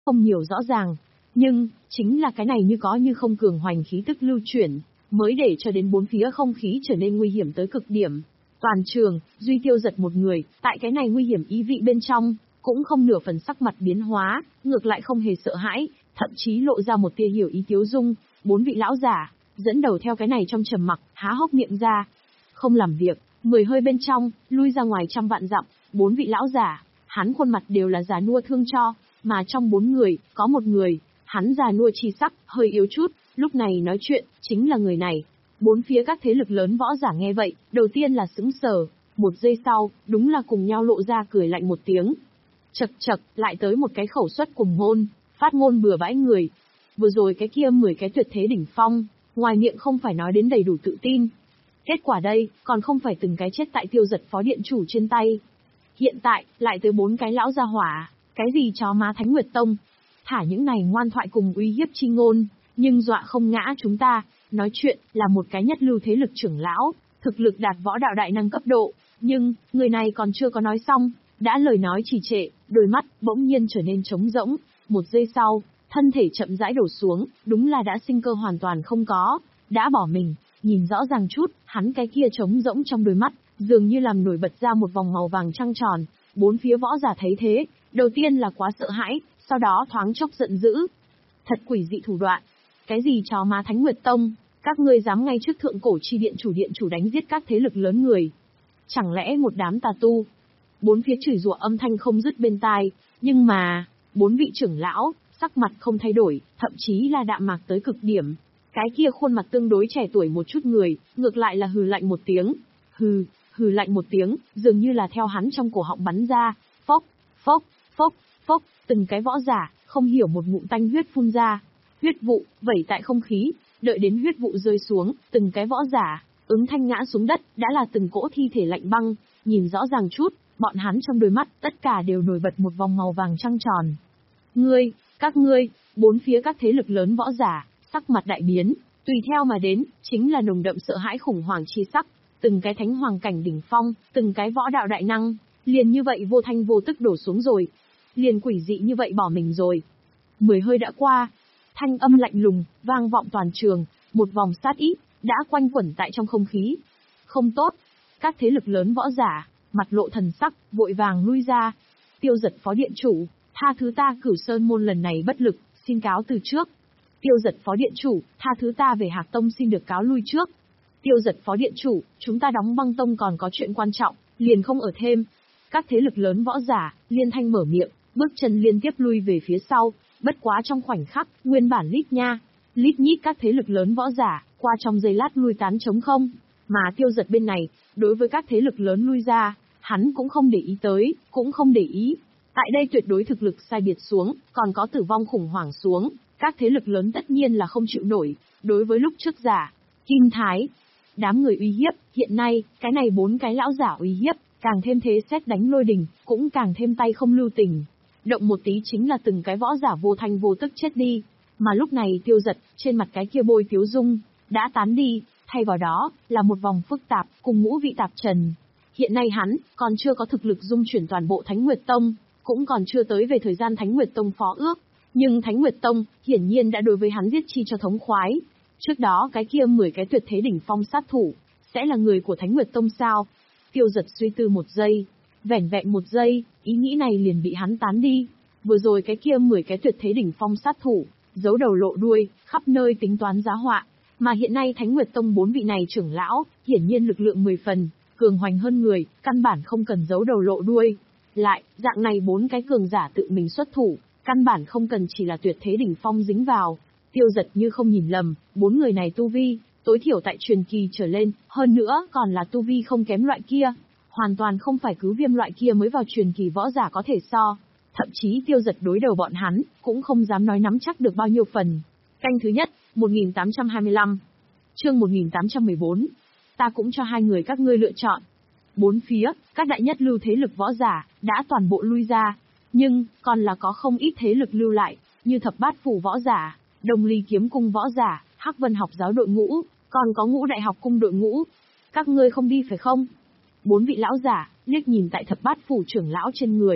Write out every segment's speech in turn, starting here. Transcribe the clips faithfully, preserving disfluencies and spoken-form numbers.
không nhiều rõ ràng. Nhưng, chính là cái này như có như không cường hoành khí tức lưu chuyển, mới để cho đến bốn phía không khí trở nên nguy hiểm tới cực điểm. Toàn trường, duy Tiêu Giật một người, tại cái này nguy hiểm ý vị bên trong, cũng không nửa phần sắc mặt biến hóa, ngược lại không hề sợ hãi, thậm chí lộ ra một tia hiểu ý tiếu dung. Bốn vị lão giả, dẫn đầu theo cái này trong trầm mặc, há hốc miệng ra. Không làm việc, mười hơi bên trong, lui ra ngoài trăm vạn dặm, bốn vị lão giả, hắn khuôn mặt đều là già nua thương cho, mà trong bốn người, có một người, hắn già nua chi sắc, hơi yếu chút, lúc này nói chuyện, chính là người này. Bốn phía các thế lực lớn võ giả nghe vậy, đầu tiên là sững sờ, một giây sau, đúng là cùng nhau lộ ra cười lạnh một tiếng. Chậc chậc, lại tới một cái khẩu suất cùng ngôn, phát ngôn bừa bãi người. Vừa rồi cái kia mười cái tuyệt thế đỉnh phong, ngoài miệng không phải nói đến đầy đủ tự tin. Kết quả đây, còn không phải từng cái chết tại Tiêu Giật phó điện chủ trên tay. Hiện tại, lại tới bốn cái lão gia hỏa, cái gì chó má Thánh Nguyệt Tông. Thả những này ngoan thoại cùng uy hiếp chi ngôn, nhưng dọa không ngã chúng ta. Nói chuyện, là một cái nhất lưu thế lực trưởng lão, thực lực đạt võ đạo đại năng cấp độ. Nhưng, người này còn chưa có nói xong, đã lời nói trì trệ, đôi mắt, bỗng nhiên trở nên trống rỗng. Một giây sau, thân thể chậm rãi đổ xuống, đúng là đã sinh cơ hoàn toàn không có, đã bỏ mình. Nhìn rõ ràng chút, hắn cái kia trống rỗng trong đôi mắt, dường như làm nổi bật ra một vòng màu vàng trăng tròn. Bốn phía võ giả thấy thế, đầu tiên là quá sợ hãi, sau đó thoáng chốc giận dữ. Thật quỷ dị thủ đoạn. Cái gì chó má Thánh Nguyệt Tông, các ngươi dám ngay trước thượng cổ chi điện chủ điện chủ đánh giết các thế lực lớn người. Chẳng lẽ một đám tà tu? Bốn phía chửi rủa âm thanh không dứt bên tai, nhưng mà, bốn vị trưởng lão, sắc mặt không thay đổi, thậm chí là đạm mạc tới cực điểm. Cái kia khuôn mặt tương đối trẻ tuổi một chút người, ngược lại là hừ lạnh một tiếng. Hừ, hừ lạnh một tiếng, dường như là theo hắn trong cổ họng bắn ra, phốc, phốc, phốc, phốc, từng cái võ giả, không hiểu một ngụm tanh huyết phun ra. Huyết vụ, vẩy tại không khí, đợi đến huyết vụ rơi xuống, từng cái võ giả, ứng thanh ngã xuống đất, đã là từng cỗ thi thể lạnh băng, nhìn rõ ràng chút, bọn hắn trong đôi mắt, tất cả đều nổi bật một vòng màu vàng trăng tròn. Ngươi, các ngươi, bốn phía các thế lực lớn võ giả, sắc mặt đại biến, tùy theo mà đến, chính là nồng đậm sợ hãi khủng hoảng chi sắc, từng cái thánh hoàng cảnh đỉnh phong, từng cái võ đạo đại năng, liền như vậy vô thanh vô tức đổ xuống rồi, liền quỷ dị như vậy bỏ mình rồi. Mười hơi đã qua, thanh âm lạnh lùng, vang vọng toàn trường, một vòng sát ý, đã quanh quẩn tại trong không khí. Không tốt, các thế lực lớn võ giả, mặt lộ thần sắc, vội vàng lui ra. Tiêu Giật phó điện chủ, tha thứ ta Cửu Sơn môn lần này bất lực, xin cáo từ trước. Tiêu Giật phó điện chủ, tha thứ ta về Hạc Tông xin được cáo lui trước. Tiêu Giật phó điện chủ, chúng ta đóng Băng Tông còn có chuyện quan trọng, liền không ở thêm. Các thế lực lớn võ giả, liên thanh mở miệng, bước chân liên tiếp lui về phía sau, bất quá trong khoảnh khắc, nguyên bản lít nha, lít nhít các thế lực lớn võ giả, qua trong giây lát lui tán trống không. Mà Tiêu Giật bên này, đối với các thế lực lớn lui ra, hắn cũng không để ý tới, cũng không để ý. Tại đây tuyệt đối thực lực sai biệt xuống, còn có tử vong khủng hoảng xuống, các thế lực lớn tất nhiên là không chịu nổi. Đối với lúc trước giả, Kim Thái, đám người uy hiếp, hiện nay, cái này bốn cái lão giả uy hiếp, càng thêm thế sét đánh lôi đình, cũng càng thêm tay không lưu tình. Động một tí chính là từng cái võ giả vô thanh vô tức chết đi. Mà lúc này Tiêu Giật, trên mặt cái kia bôi tiếu dung, đã tán đi, thay vào đó, là một vòng phức tạp, cùng ngũ vị tạp trần. Hiện nay hắn, còn chưa có thực lực dung chuyển toàn bộ Thánh Nguyệt Tông, cũng còn chưa tới về thời gian Thánh Nguyệt Tông phó ước. Nhưng Thánh Nguyệt Tông, hiển nhiên đã đối với hắn giết chi cho thống khoái. Trước đó cái kia mười cái tuyệt thế đỉnh phong sát thủ, sẽ là người của Thánh Nguyệt Tông sao? Tiêu Giật suy tư một giây, vẻn vẹn một giây, ý nghĩ này liền bị hắn tán đi. Vừa rồi cái kia mười cái tuyệt thế đỉnh phong sát thủ, giấu đầu lộ đuôi, khắp nơi tính toán giá họa. Mà hiện nay Thánh Nguyệt Tông bốn vị này trưởng lão, hiển nhiên lực lượng mười phần, cường hoành hơn người, căn bản không cần giấu đầu lộ đuôi. Lại, dạng này bốn cái cường giả tự mình xuất thủ, căn bản không cần chỉ là tuyệt thế đỉnh phong dính vào. Tiêu Giật như không nhìn lầm, bốn người này tu vi, tối thiểu tại truyền kỳ trở lên, hơn nữa còn là tu vi không kém loại kia. Hoàn toàn không phải cứ Viêm loại kia mới vào truyền kỳ võ giả có thể so. Thậm chí Tiêu Giật đối đầu bọn hắn, cũng không dám nói nắm chắc được bao nhiêu phần. Canh thứ nhất, một nghìn tám trăm hai mươi lăm. Chương một nghìn tám trăm mười bốn. Ta cũng cho hai người các ngươi lựa chọn. Bốn phía, các đại nhất lưu thế lực võ giả, đã toàn bộ lui ra. Nhưng, còn là có không ít thế lực lưu lại, như Thập Bát Phủ võ giả, Đồng Ly Kiếm Cung võ giả, Hắc Vân học giáo đội ngũ, còn có Ngũ Đại học cung đội ngũ. Các ngươi không đi phải không? Bốn vị lão giả, liếc nhìn tại Thập Bát Phủ trưởng lão trên người.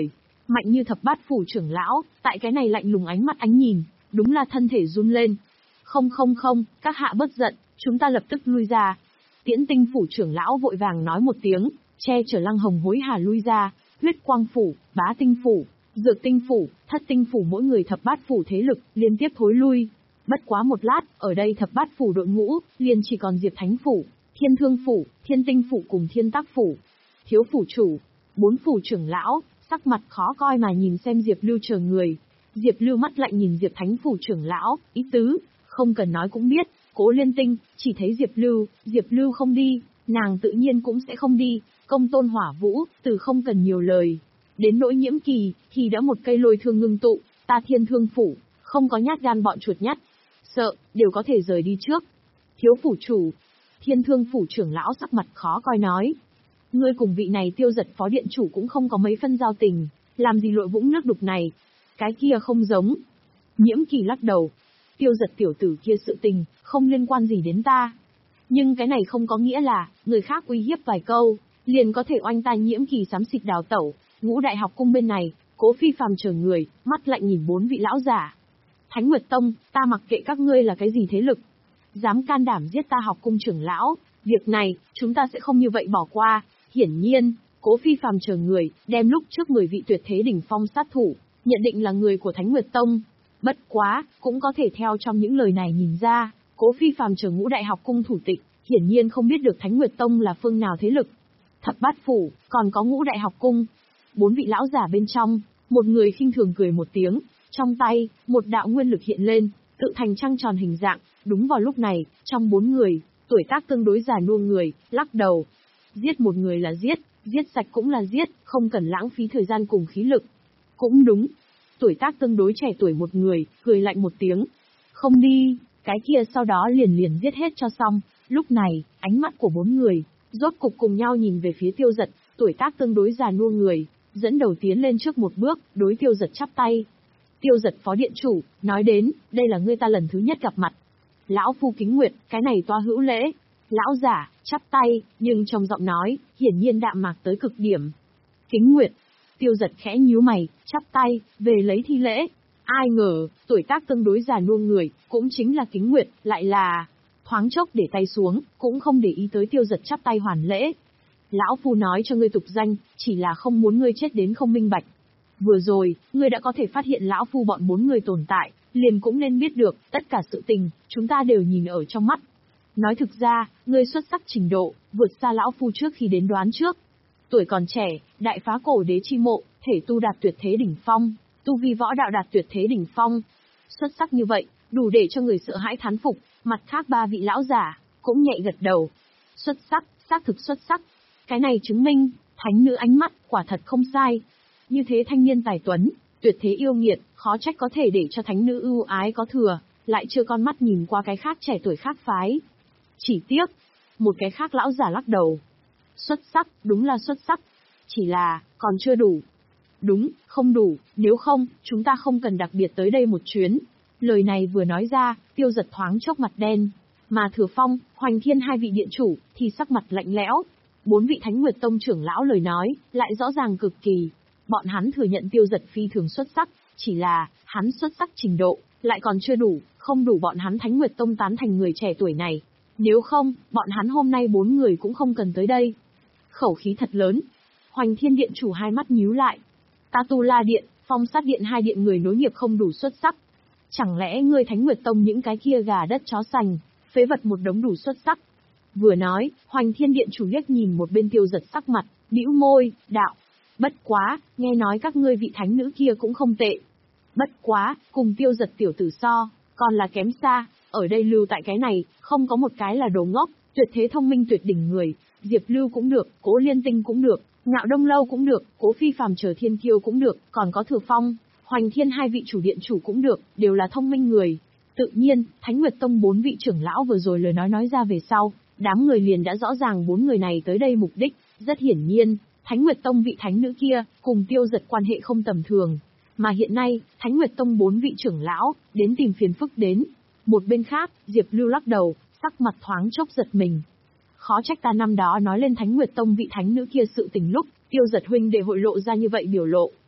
Mạnh như thập bát phủ trưởng lão, tại cái này lạnh lùng ánh mắt ánh nhìn, đúng là thân thể run lên. Không không không, các hạ bất giận, chúng ta lập tức lui ra. Tiễn tinh phủ trưởng lão vội vàng nói một tiếng, che chở Lăng Hồng hối hả lui ra. Huyết quang phủ, bá tinh phủ, dược tinh phủ, thất tinh phủ mỗi người thập bát phủ thế lực liên tiếp thối lui. Bất quá một lát, ở đây thập bát phủ đội ngũ liền chỉ còn Diệp Thánh phủ, Thiên Thương phủ, Thiên Tinh phủ cùng Thiên Tác phủ. Thiếu phủ chủ, bốn phủ trưởng lão, sắc mặt khó coi mà nhìn xem Diệp Lưu chờ người. Diệp Lưu mắt lạnh nhìn Diệp Thánh phủ trưởng lão, ý tứ, không cần nói cũng biết, Cố Liên Tinh, chỉ thấy Diệp Lưu, Diệp Lưu không đi, nàng tự nhiên cũng sẽ không đi, công tôn hỏa vũ, từ không cần nhiều lời. Đến nỗi Nhiễm Kỳ, thì đã một cây lôi thương ngưng tụ, ta Thiên Thương phủ, không có nhát gan bọn chuột nhắt, sợ, đều có thể rời đi trước. Thiếu phủ chủ, Thiên Thương phủ trưởng lão sắc mặt khó coi nói. Ngươi cùng vị này Tiêu Giật phó điện chủ cũng không có mấy phân giao tình, làm gì lội vũng nước đục này. Cái kia không giống. Nhiễm Kỳ lắc đầu. Tiêu Giật tiểu tử kia sự tình, không liên quan gì đến ta. Nhưng cái này không có nghĩa là, người khác uy hiếp vài câu, liền có thể oanh ta Nhiễm Kỳ xám xịt đào tẩu. Ngũ đại học cung bên này, Cố Phi Phàm chờ người, mắt lạnh nhìn bốn vị lão giả. Thánh Nguyệt Tông, ta mặc kệ các ngươi là cái gì thế lực. Dám can đảm giết ta học cung trưởng lão, việc này, chúng ta sẽ không như vậy bỏ qua. Hiển nhiên, Cố Phi Phàm chờ người, đem lúc trước mười vị tuyệt thế đỉnh phong sát thủ, nhận định là người của Thánh Nguyệt Tông. Bất quá, cũng có thể theo trong những lời này nhìn ra, Cố Phi Phàm chờ ngũ đại học cung thủ tịch, hiển nhiên không biết được Thánh Nguyệt Tông là phương nào thế lực. Thập bát phủ, còn có ngũ đại học cung. Bốn vị lão giả bên trong, một người khinh thường cười một tiếng, trong tay, một đạo nguyên lực hiện lên, tự thành trăng tròn hình dạng. Đúng vào lúc này, trong bốn người, tuổi tác tương đối già nua người, lắc đầu. Giết một người là giết, giết sạch cũng là giết, không cần lãng phí thời gian cùng khí lực. Cũng đúng. Tuổi tác tương đối trẻ tuổi một người, cười lạnh một tiếng. Không đi, cái kia sau đó liền liền giết hết cho xong. Lúc này, ánh mắt của bốn người, rốt cục cùng nhau nhìn về phía Tiêu Giật, tuổi tác tương đối già nua người, dẫn đầu tiến lên trước một bước, đối Tiêu Giật chắp tay. Tiêu Giật phó điện chủ, nói đến, đây là ngươi ta lần thứ nhất gặp mặt. Lão phu kính nguyệt, cái này toa hữu lễ. Lão giả, chắp tay, nhưng trong giọng nói, hiển nhiên đạm mạc tới cực điểm. Kính nguyệt. Tiêu Giật khẽ nhíu mày, chắp tay, về lấy thi lễ. Ai ngờ, tuổi tác tương đối già nua người, cũng chính là kính nguyệt, lại là... Thoáng chốc để tay xuống, cũng không để ý tới Tiêu Giật chắp tay hoàn lễ. Lão phu nói cho ngươi tục danh, chỉ là không muốn ngươi chết đến không minh bạch. Vừa rồi, ngươi đã có thể phát hiện lão phu bọn bốn người tồn tại, liền cũng nên biết được, tất cả sự tình, chúng ta đều nhìn ở trong mắt. Nói thực ra, ngươi xuất sắc trình độ, vượt xa lão phu trước khi đến đoán trước. Tuổi còn trẻ, đại phá cổ đế chi mộ, thể tu đạt tuyệt thế đỉnh phong, tu vi võ đạo đạt tuyệt thế đỉnh phong. Xuất sắc như vậy, đủ để cho người sợ hãi thán phục, mặt khác ba vị lão giả, cũng nhẹ gật đầu. Xuất sắc, xác thực xuất sắc. Cái này chứng minh, thánh nữ ánh mắt, quả thật không sai. Như thế thanh niên tài tuấn, tuyệt thế yêu nghiệt, khó trách có thể để cho thánh nữ ưu ái có thừa, lại chưa con mắt nhìn qua cái khác trẻ tuổi khác phái. Chỉ tiếc, một cái khác lão giả lắc đầu. Xuất sắc, đúng là xuất sắc. Chỉ là, còn chưa đủ. Đúng, không đủ, nếu không, chúng ta không cần đặc biệt tới đây một chuyến. Lời này vừa nói ra, Tiêu Giật thoáng chốc mặt đen. Mà Thừa Phong, Hoành Thiên hai vị điện chủ, thì sắc mặt lạnh lẽo. Bốn vị Thánh Nguyệt Tông trưởng lão lời nói, lại rõ ràng cực kỳ. Bọn hắn thừa nhận Tiêu Giật phi thường xuất sắc, chỉ là, hắn xuất sắc trình độ, lại còn chưa đủ, không đủ bọn hắn Thánh Nguyệt Tông tán thành người trẻ tuổi này. Nếu không, bọn hắn hôm nay bốn người cũng không cần tới đây. Khẩu khí thật lớn. Hoành Thiên điện chủ hai mắt nhíu lại. Ta Tu La điện, Phong Sát điện hai điện người nối nghiệp không đủ xuất sắc. Chẳng lẽ ngươi Thánh Nguyệt Tông những cái kia gà đất chó sành, phế vật một đống đủ xuất sắc? Vừa nói, Hoành Thiên điện chủ liếc nhìn một bên Tiêu Giật sắc mặt, bĩu môi, đạo. Bất quá, nghe nói các ngươi vị thánh nữ kia cũng không tệ. Bất quá, cùng Tiêu Giật tiểu tử so, còn là kém xa, ở đây lưu tại cái này, không có một cái là đồ ngốc, tuyệt thế thông minh tuyệt đỉnh người, Diệp Lưu cũng được, Cố Liên Tinh cũng được, Ngạo Đông Lâu cũng được, Cố Phi Phàm chờ thiên kiêu cũng được, còn có Thừa Phong, Hoành Thiên hai vị chủ điện chủ cũng được, đều là thông minh người. Tự nhiên, Thánh Nguyệt Tông bốn vị trưởng lão vừa rồi lời nói nói ra về sau, đám người liền đã rõ ràng bốn người này tới đây mục đích, rất hiển nhiên, Thánh Nguyệt Tông vị thánh nữ kia, cùng Tiêu Giật quan hệ không tầm thường. Mà hiện nay, Thánh Nguyệt Tông bốn vị trưởng lão, đến tìm phiền phức đến. Một bên khác, Diệp Lưu lắc đầu, sắc mặt thoáng chốc giật mình. Khó trách ta năm đó nói lên Thánh Nguyệt Tông vị thánh nữ kia sự tình lúc, Tiêu Giật huynh để hội lộ ra như vậy biểu lộ.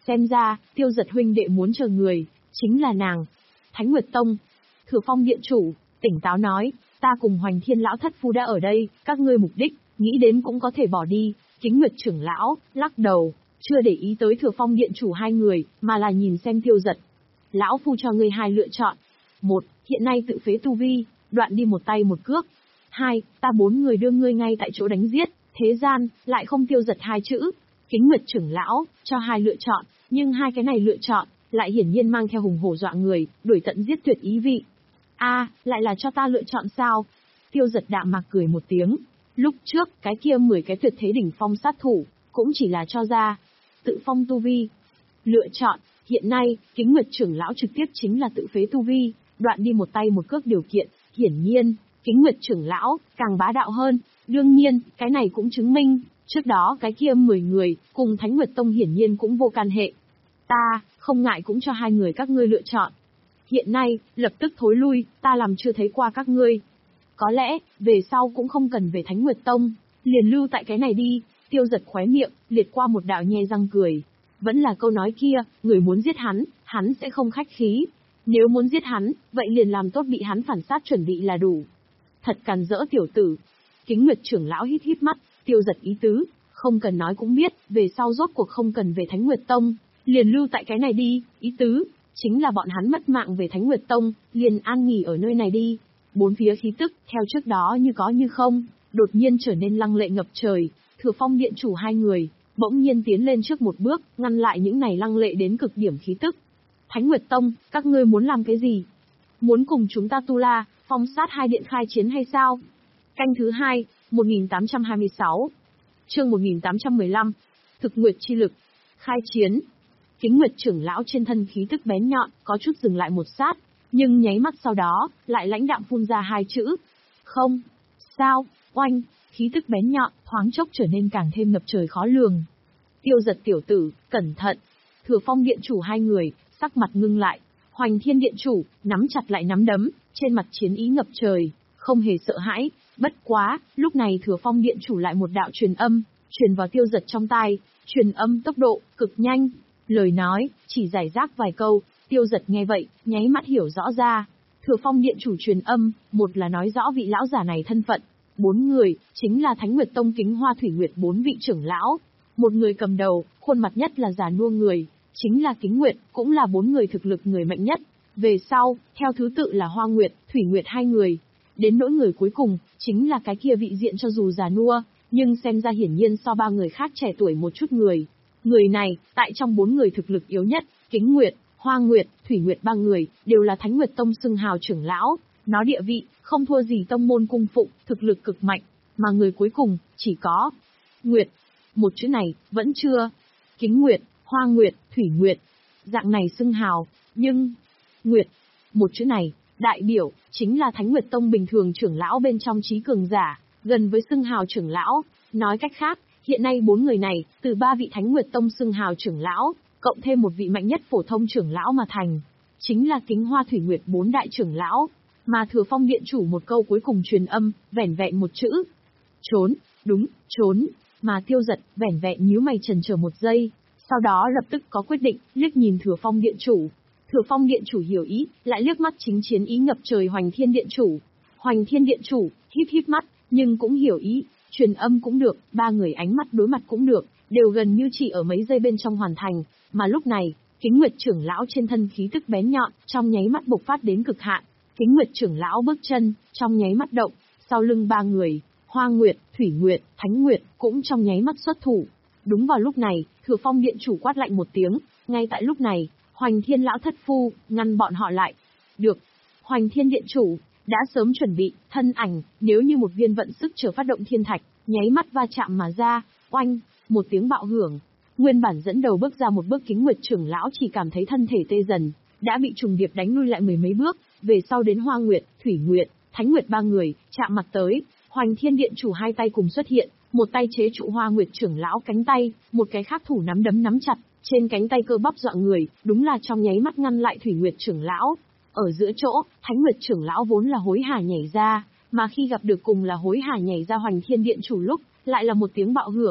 Xem ra, Tiêu Giật huynh đệ muốn chờ người, chính là nàng. Thánh Nguyệt Tông. Thừa Phong điện chủ, tỉnh táo nói, ta cùng Hoành Thiên lão thất phu đã ở đây, các ngươi mục đích, nghĩ đến cũng có thể bỏ đi. Kính Nguyệt trưởng lão, lắc đầu, chưa để ý tới Thừa Phong điện chủ hai người, mà là nhìn xem Tiêu Giật. Lão phu cho ngươi hai lựa chọn. Một, hiện nay tự phế tu vi, đoạn đi một tay một cước. Hai, ta bốn người đưa ngươi ngay tại chỗ đánh giết, thế gian, lại không Tiêu Giật hai chữ. Kính Nguyệt trưởng lão, cho hai lựa chọn, nhưng hai cái này lựa chọn, lại hiển nhiên mang theo hùng hổ dọa người, đuổi tận giết tuyệt ý vị. A, lại là cho ta lựa chọn sao? Tiêu Giật đạm mạc cười một tiếng. Lúc trước, cái kia mười cái tuyệt thế đỉnh phong sát thủ, cũng chỉ là cho ra tự phong tu vi. Lựa chọn, hiện nay, Kính Nguyệt trưởng lão trực tiếp chính là tự phế tu vi, đoạn đi một tay một cước điều kiện, hiển nhiên, Kính Nguyệt trưởng lão càng bá đạo hơn. Đương nhiên, cái này cũng chứng minh, trước đó cái kia mười người, cùng Thánh Nguyệt Tông hiển nhiên cũng vô can hệ. Ta, không ngại cũng cho hai người các ngươi lựa chọn. Hiện nay, lập tức thối lui, ta làm chưa thấy qua các ngươi. Có lẽ, về sau cũng không cần về Thánh Nguyệt Tông, liền lưu tại cái này đi. Tiêu Giật khóe miệng, liệt qua một đạo nhe răng cười. Vẫn là câu nói kia, người muốn giết hắn, hắn sẽ không khách khí. Nếu muốn giết hắn, vậy liền làm tốt bị hắn phản sát chuẩn bị là đủ. Thật càn rỡ tiểu tử. Kính Nguyệt trưởng lão hít hít mắt, Tiêu Giật ý tứ, không cần nói cũng biết, về sau rốt cuộc không cần về Thánh Nguyệt Tông, liền lưu tại cái này đi, ý tứ, chính là bọn hắn mất mạng về Thánh Nguyệt Tông, liền an nghỉ ở nơi này đi. Bốn phía khí tức, theo trước đó như có như không, đột nhiên trở nên lăng lệ ngập trời. Thừa Phong điện chủ hai người, bỗng nhiên tiến lên trước một bước, ngăn lại những này lăng lệ đến cực điểm khí tức. Thánh Nguyệt Tông, các ngươi muốn làm cái gì? Muốn cùng chúng ta Tu La, Phong Sát hai điện khai chiến hay sao? Canh thứ hai, một nghìn tám trăm hai mươi sáu. Chương một nghìn tám trăm mười lăm. Thực Nguyệt chi lực. Khai chiến. Kính Nguyệt trưởng lão trên thân khí tức bén nhọn, có chút dừng lại một sát, nhưng nháy mắt sau đó, lại lãnh đạm phun ra hai chữ. Không. Sao? Oanh. Khí tức bén nhọn, thoáng chốc trở nên càng thêm ngập trời khó lường. Tiêu Giật tiểu tử, cẩn thận. Thừa Phong điện chủ hai người, sắc mặt ngưng lại. Hoành Thiên điện chủ, nắm chặt lại nắm đấm, trên mặt chiến ý ngập trời, không hề sợ hãi. Bất quá, lúc này Thừa Phong điện chủ lại một đạo truyền âm, truyền vào Tiêu Giật trong tai, truyền âm tốc độ cực nhanh. Lời nói, chỉ giải rác vài câu, Tiêu Giật nghe vậy, nháy mắt hiểu rõ ra. Thừa Phong điện chủ truyền âm, một là nói rõ vị lão giả này thân phận, bốn người, chính là Thánh Nguyệt Tông Kính Hoa Thủy Nguyệt bốn vị trưởng lão. Một người cầm đầu, khuôn mặt nhất là già nua người, chính là Kính Nguyệt, cũng là bốn người thực lực người mạnh nhất. Về sau, theo thứ tự là Hoa Nguyệt, Thủy Nguyệt hai người. Đến nỗi người cuối cùng, chính là cái kia vị diện cho dù già nua, nhưng xem ra hiển nhiên so ba người khác trẻ tuổi một chút người. Người này, tại trong bốn người thực lực yếu nhất, Kính Nguyệt, Hoa Nguyệt, Thủy Nguyệt ba người, đều là Thánh Nguyệt Tông xưng hào trưởng lão, nó địa vị, không thua gì tông môn cung phụng, thực lực cực mạnh, mà người cuối cùng, chỉ có Nguyệt. Một chữ này, vẫn chưa. Kính Nguyệt, Hoa Nguyệt, Thủy Nguyệt, dạng này xưng hào, nhưng Nguyệt, một chữ này, đại biểu, chính là Thánh Nguyệt Tông bình thường trưởng lão bên trong trí cường giả, gần với xưng hào trưởng lão. Nói cách khác, hiện nay bốn người này, từ ba vị Thánh Nguyệt Tông xưng hào trưởng lão, cộng thêm một vị mạnh nhất phổ thông trưởng lão mà thành, chính là Kính Hoa Thủy Nguyệt bốn đại trưởng lão. Mà Thừa Phong điện chủ một câu cuối cùng truyền âm, vẻn vẹn một chữ. Trốn, đúng, trốn. Mà Tiêu Giật, vẻn vẹn nhíu mày chần chờ một giây, sau đó lập tức có quyết định, liếc nhìn Thừa Phong điện chủ. Thừa Phong điện chủ hiểu ý, lại liếc mắt chính chiến ý ngập trời Hoành Thiên điện chủ. Hoành Thiên điện chủ, híp híp mắt, nhưng cũng hiểu ý, truyền âm cũng được, ba người ánh mắt đối mặt cũng được, đều gần như chỉ ở mấy giây bên trong hoàn thành. Mà lúc này, Kính Nguyệt trưởng lão trên thân khí tức bén nhọn, trong nháy mắt bộc phát đến cực hạn. Kính Nguyệt trưởng lão bước chân, trong nháy mắt động, sau lưng ba người, Hoa Nguyệt, Thủy Nguyệt, Thánh Nguyệt, cũng trong nháy mắt xuất thủ. Đúng vào lúc này, Thừa Phong điện chủ quát lạnh một tiếng, ngay tại lúc này, Hoành Thiên lão thất phu, ngăn bọn họ lại. Được. Hoành Thiên điện chủ, đã sớm chuẩn bị, thân ảnh, nếu như một viên vận sức chờ phát động thiên thạch, nháy mắt va chạm mà ra, oanh, một tiếng bạo hưởng. Nguyên bản dẫn đầu bước ra một bước Kính Nguyệt trưởng lão chỉ cảm thấy thân thể tê dần, đã bị trùng điệp đánh lui lại mười mấy bước, về sau đến Hoa Nguyệt, Thủy Nguyệt, Thánh Nguyệt ba người, chạm mặt tới. Hoành Thiên điện chủ hai tay cùng xuất hiện, một tay chế trụ Hoa Nguyệt trưởng lão cánh tay, một cái khác thủ nắm đấm nắm chặt, trên cánh tay cơ bắp dọa người, đúng là trong nháy mắt ngăn lại Thủy Nguyệt trưởng lão. Ở giữa chỗ, Thánh Nguyệt trưởng lão vốn là hối hả nhảy ra, mà khi gặp được cùng là hối hả nhảy ra Hoành Thiên điện chủ lúc, lại là một tiếng bạo hưởng.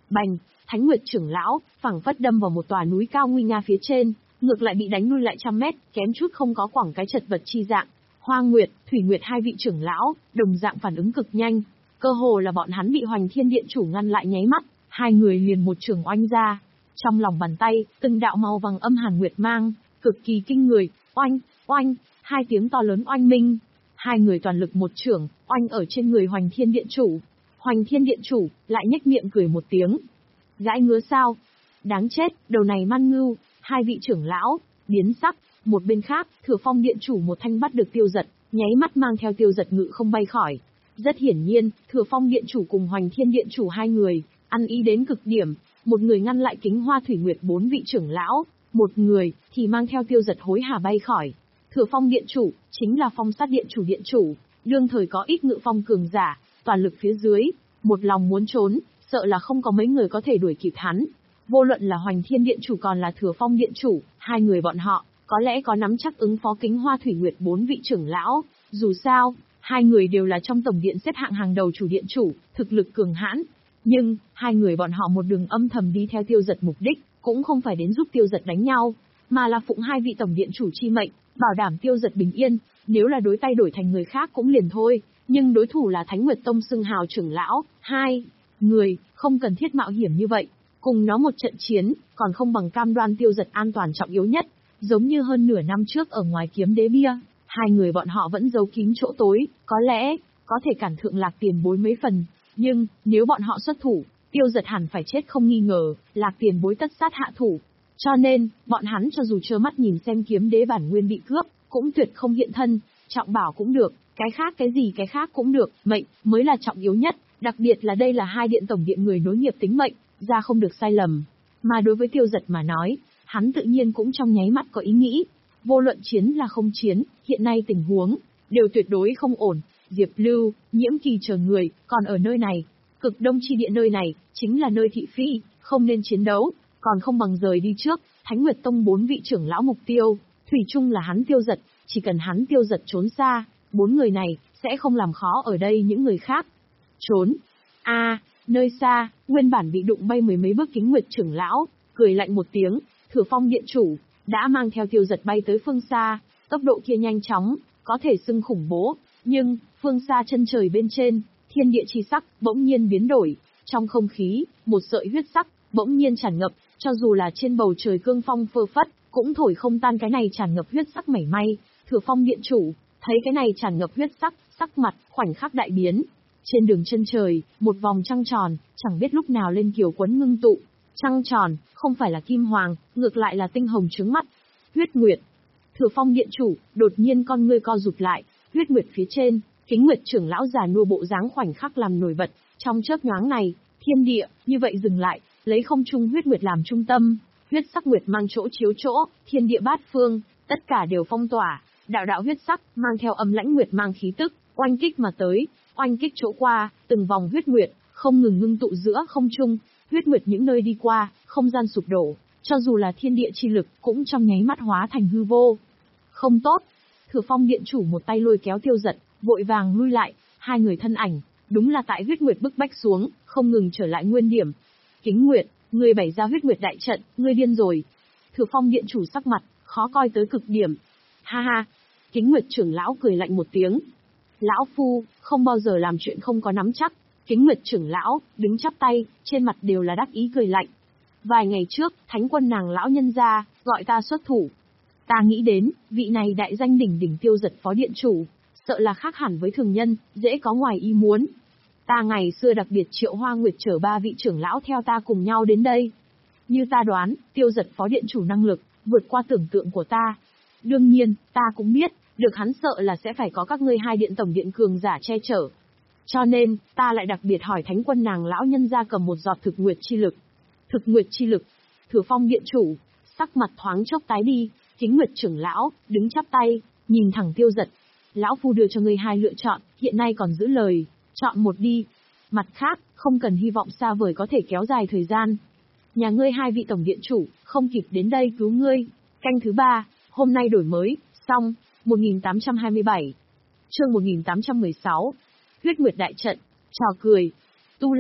Bành, Thánh Nguyệt trưởng lão, phảng phất đâm vào một tòa núi cao nguy nga phía trên, ngược lại bị đánh lui lại trăm mét, kém chút không có quẳng cái chật vật chi dạng. Hoa Nguyệt, Thủy Nguyệt hai vị trưởng lão, đồng dạng phản ứng cực nhanh. Cơ hồ là bọn hắn bị Hoành Thiên Điện chủ ngăn lại nháy mắt, hai người liền một trường oanh ra. Trong lòng bàn tay, từng đạo màu vàng âm hàn nguyệt mang, cực kỳ kinh người, oanh, oanh, hai tiếng to lớn oanh minh. Hai người toàn lực một trưởng, oanh ở trên người Hoành Thiên Điện chủ. Hoành Thiên Điện chủ, lại nhếch miệng cười một tiếng. Gãi ngứa sao? Đáng chết, đầu này man ngưu, hai vị trưởng lão, biến sắc. Một bên khác, Thừa Phong Điện chủ một thanh bắt được Tiêu Giật, nháy mắt mang theo Tiêu Giật ngự không bay khỏi. Rất hiển nhiên, Thừa Phong Điện chủ cùng Hoành Thiên Điện chủ hai người, ăn ý đến cực điểm, một người ngăn lại Kính Hoa Thủy Nguyệt bốn vị trưởng lão, một người thì mang theo Tiêu Giật hối hả bay khỏi. Thừa Phong Điện chủ chính là Phong Sát Điện chủ điện chủ, đương thời có ít ngự phong cường giả, toàn lực phía dưới, một lòng muốn trốn, sợ là không có mấy người có thể đuổi kịp hắn. Vô luận là Hoành Thiên Điện chủ còn là Thừa Phong Điện chủ, hai người bọn họ có lẽ có nắm chắc ứng phó Kính Hoa Thủy Nguyệt bốn vị trưởng lão, dù sao, hai người đều là trong tổng điện xếp hạng hàng đầu chủ điện chủ, thực lực cường hãn. Nhưng, hai người bọn họ một đường âm thầm đi theo Tiêu Giật mục đích, cũng không phải đến giúp Tiêu Giật đánh nhau, mà là phụng hai vị tổng điện chủ chi mệnh, bảo đảm Tiêu Giật bình yên, nếu là đối tay đổi thành người khác cũng liền thôi, nhưng đối thủ là Thánh Nguyệt Tông xưng hào trưởng lão, hai người, không cần thiết mạo hiểm như vậy, cùng nó một trận chiến, còn không bằng cam đoan Tiêu Giật an toàn trọng yếu nhất, giống như hơn nửa năm trước ở ngoài Kiếm Đế bia, hai người bọn họ vẫn giấu kín chỗ tối, có lẽ, có thể cản thượng Lạc Tiền Bối mấy phần, nhưng, nếu bọn họ xuất thủ, Tiêu Giật hẳn phải chết không nghi ngờ, Lạc Tiền Bối tất sát hạ thủ. Cho nên, bọn hắn cho dù trơ mắt nhìn xem Kiếm Đế bản nguyên bị cướp, cũng tuyệt không hiện thân, trọng bảo cũng được, cái khác cái gì cái khác cũng được, mệnh, mới là trọng yếu nhất, đặc biệt là đây là hai điện tổng điện người nối nghiệp tính mệnh, ra không được sai lầm. Mà đối với Tiêu Giật mà nói, hắn tự nhiên cũng trong nháy mắt có ý nghĩ, vô luận chiến là không chiến, hiện nay tình huống, đều tuyệt đối không ổn. Diệp Lưu, Nhiễm Kỳ chờ người, còn ở nơi này, cực đông chi địa nơi này, chính là nơi thị phi, không nên chiến đấu, còn không bằng rời đi trước. Thánh Nguyệt Tông bốn vị trưởng lão mục tiêu, thủy chung là hắn Tiêu Giật, chỉ cần hắn Tiêu Giật trốn xa, bốn người này, sẽ không làm khó ở đây những người khác. Trốn. a à, nơi xa, nguyên bản bị đụng bay mười mấy bước Kính Nguyệt trưởng lão, cười lạnh một tiếng, Thừa Phong Điện chủ, đã mang theo Tiêu Giật bay tới phương xa, tốc độ kia nhanh chóng, có thể xưng khủng bố, nhưng, phương xa chân trời bên trên, thiên địa chi sắc, bỗng nhiên biến đổi, trong không khí, một sợi huyết sắc, bỗng nhiên tràn ngập, cho dù là trên bầu trời cương phong phơ phất, cũng thổi không tan cái này tràn ngập huyết sắc mảy may. Thừa Phong Điện chủ, thấy cái này tràn ngập huyết sắc, sắc mặt, khoảnh khắc đại biến. Trên đường chân trời, một vòng trăng tròn, chẳng biết lúc nào lên kiều quấn ngưng tụ. Trăng tròn, không phải là kim hoàng, ngược lại là tinh hồng trướng mắt. Huyết Nguyệt. Thừa Phong Điện chủ, đột nhiên con ngươi co rụt lại, Huyết Nguyệt phía trên, Kính Nguyệt trưởng lão già nua bộ dáng khoảnh khắc làm nổi bật, trong chớp nhoáng này, thiên địa, như vậy dừng lại, lấy không trung Huyết Nguyệt làm trung tâm, huyết sắc nguyệt mang chỗ chiếu chỗ, thiên địa bát phương, tất cả đều phong tỏa, đạo đạo huyết sắc, mang theo âm lãnh nguyệt mang khí tức, oanh kích mà tới, oanh kích chỗ qua, từng vòng huyết nguyệt, không ngừng ngưng tụ giữa không trung, huyết nguyệt những nơi đi qua, không gian sụp đổ, cho dù là thiên địa chi lực, cũng trong nháy mắt hóa thành hư vô. Không tốt. Thừa Phong Điện chủ một tay lôi kéo Tiêu Giật, vội vàng lui lại, hai người thân ảnh, đúng là tại huyết nguyệt bức bách xuống, không ngừng trở lại nguyên điểm. Kính Nguyệt, người bày ra huyết nguyệt đại trận, ngươi điên rồi. Thừa Phong Điện chủ sắc mặt, khó coi tới cực điểm. Ha ha. Kính Nguyệt trưởng lão cười lạnh một tiếng. Lão phu, không bao giờ làm chuyện không có nắm chắc. Kính Nguyệt trưởng lão, đứng chắp tay, trên mặt đều là đắc ý cười lạnh. Vài ngày trước, Thánh Quân nàng lão nhân gia, gọi ta xuất thủ. Ta nghĩ đến, vị này đại danh đỉnh đỉnh Tiêu Giật phó điện chủ, sợ là khác hẳn với thường nhân, dễ có ngoài ý muốn. Ta ngày xưa đặc biệt triệu Hoa Nguyệt chở ba vị trưởng lão theo ta cùng nhau đến đây. Như ta đoán, Tiêu Giật phó điện chủ năng lực, vượt qua tưởng tượng của ta. Đương nhiên, ta cũng biết, được hắn sợ là sẽ phải có các ngươi hai điện tổng điện cường giả che chở. Cho nên, ta lại đặc biệt hỏi Thánh Quân nàng lão nhân gia cầm một giọt thực nguyệt chi lực. Thực nguyệt chi lực. Thừa Phong Điện chủ, sắc mặt thoáng chốc tái đi, Kính Nguyệt trưởng lão, đứng chắp tay, nhìn thẳng Tiêu Giật. Lão phu đưa cho ngươi hai lựa chọn, hiện nay còn giữ lời, chọn một đi. Mặt khác, không cần hy vọng xa vời có thể kéo dài thời gian. Nhà ngươi hai vị tổng điện chủ, không kịp đến đây cứu ngươi. Canh thứ ba, hôm nay đổi mới, xong, một nghìn tám trăm hai mươi bảy. Chương một nghìn tám trăm mười sáu. Huyết Nguyệt đại trận, trò cười. Tu La,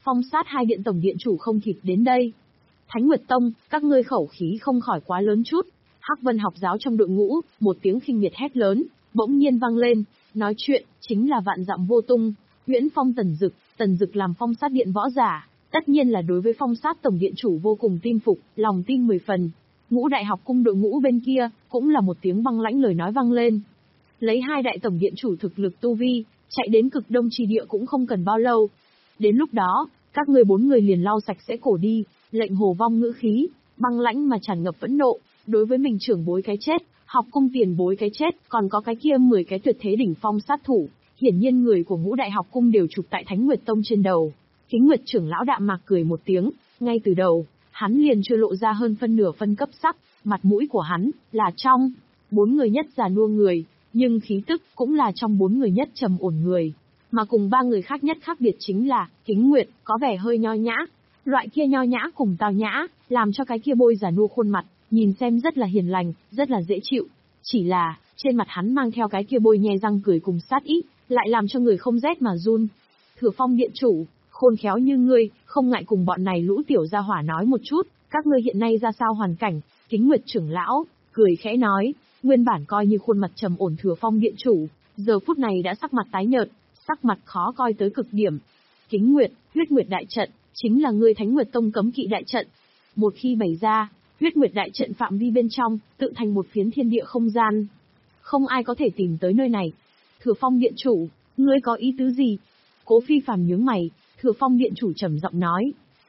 Phong sát hai điện tổng điện chủ không kịp đến đây. Thánh Nguyệt Tông, các ngươi khẩu khí không khỏi quá lớn chút. Hắc Vân học giáo trong đội ngũ, một tiếng khinh miệt hét lớn, bỗng nhiên vang lên, nói chuyện, chính là vạn dặm vô tung, Huyễn Phong Tần Dực, Tần Dực làm phong sát điện võ giả, tất nhiên là đối với phong sát tổng điện chủ vô cùng tin phục, lòng tin mười phần. Ngũ đại học cung đội ngũ bên kia, cũng là một tiếng băng lãnh lời nói vang lên. Lấy hai đại tổng điện chủ thực lực tu vi, chạy đến cực đông chi địa cũng không cần bao lâu. Đến lúc đó, các ngươi bốn người liền lau sạch sẽ cổ đi, lệnh hồ vong ngữ khí, băng lãnh mà tràn ngập phẫn nộ, đối với mình trưởng bối cái chết, học cung tiền bối cái chết, còn có cái kia mười cái tuyệt thế đỉnh phong sát thủ, hiển nhiên người của ngũ đại học cung đều chụp tại Thánh Nguyệt Tông trên đầu. Kính Nguyệt trưởng lão đạm mạc cười một tiếng, ngay từ đầu, hắn liền chưa lộ ra hơn phân nửa phân cấp sắc, mặt mũi của hắn là trong bốn người nhất già nua người, nhưng khí tức cũng là trong bốn người nhất trầm ổn người, mà cùng ba người khác nhất khác biệt chính là Kính Nguyệt có vẻ hơi nho nhã, loại kia nho nhã cùng tao nhã, làm cho cái kia bôi già nua khuôn mặt nhìn xem rất là hiền lành, rất là dễ chịu, chỉ là trên mặt hắn mang theo cái kia bôi nhe răng cười cùng sát ý, lại làm cho người không rét mà run. Thừa Phong điện chủ, khôn khéo như ngươi, không ngại cùng bọn này lũ tiểu gia hỏa nói một chút, các ngươi hiện nay ra sao hoàn cảnh? Kính Nguyệt trưởng lão cười khẽ nói, nguyên bản coi như khuôn mặt trầm ổn Thừa Phong điện chủ, giờ phút này đã sắc mặt tái nhợt, sắc mặt khó coi tới cực điểm. Kính Nguyệt, Huyết Nguyệt đại trận, chính là ngươi Thánh Nguyệt Tông cấm kỵ đại trận. Một khi bày ra, Huyết Nguyệt đại trận phạm vi bên trong, tự thành một phiến thiên địa không gian. Không ai có thể tìm tới nơi này. Thừa Phong điện chủ, ngươi có ý tứ gì? Cố Phi Phàm nhướng mày, Thừa Phong điện chủ trầm giọng nói.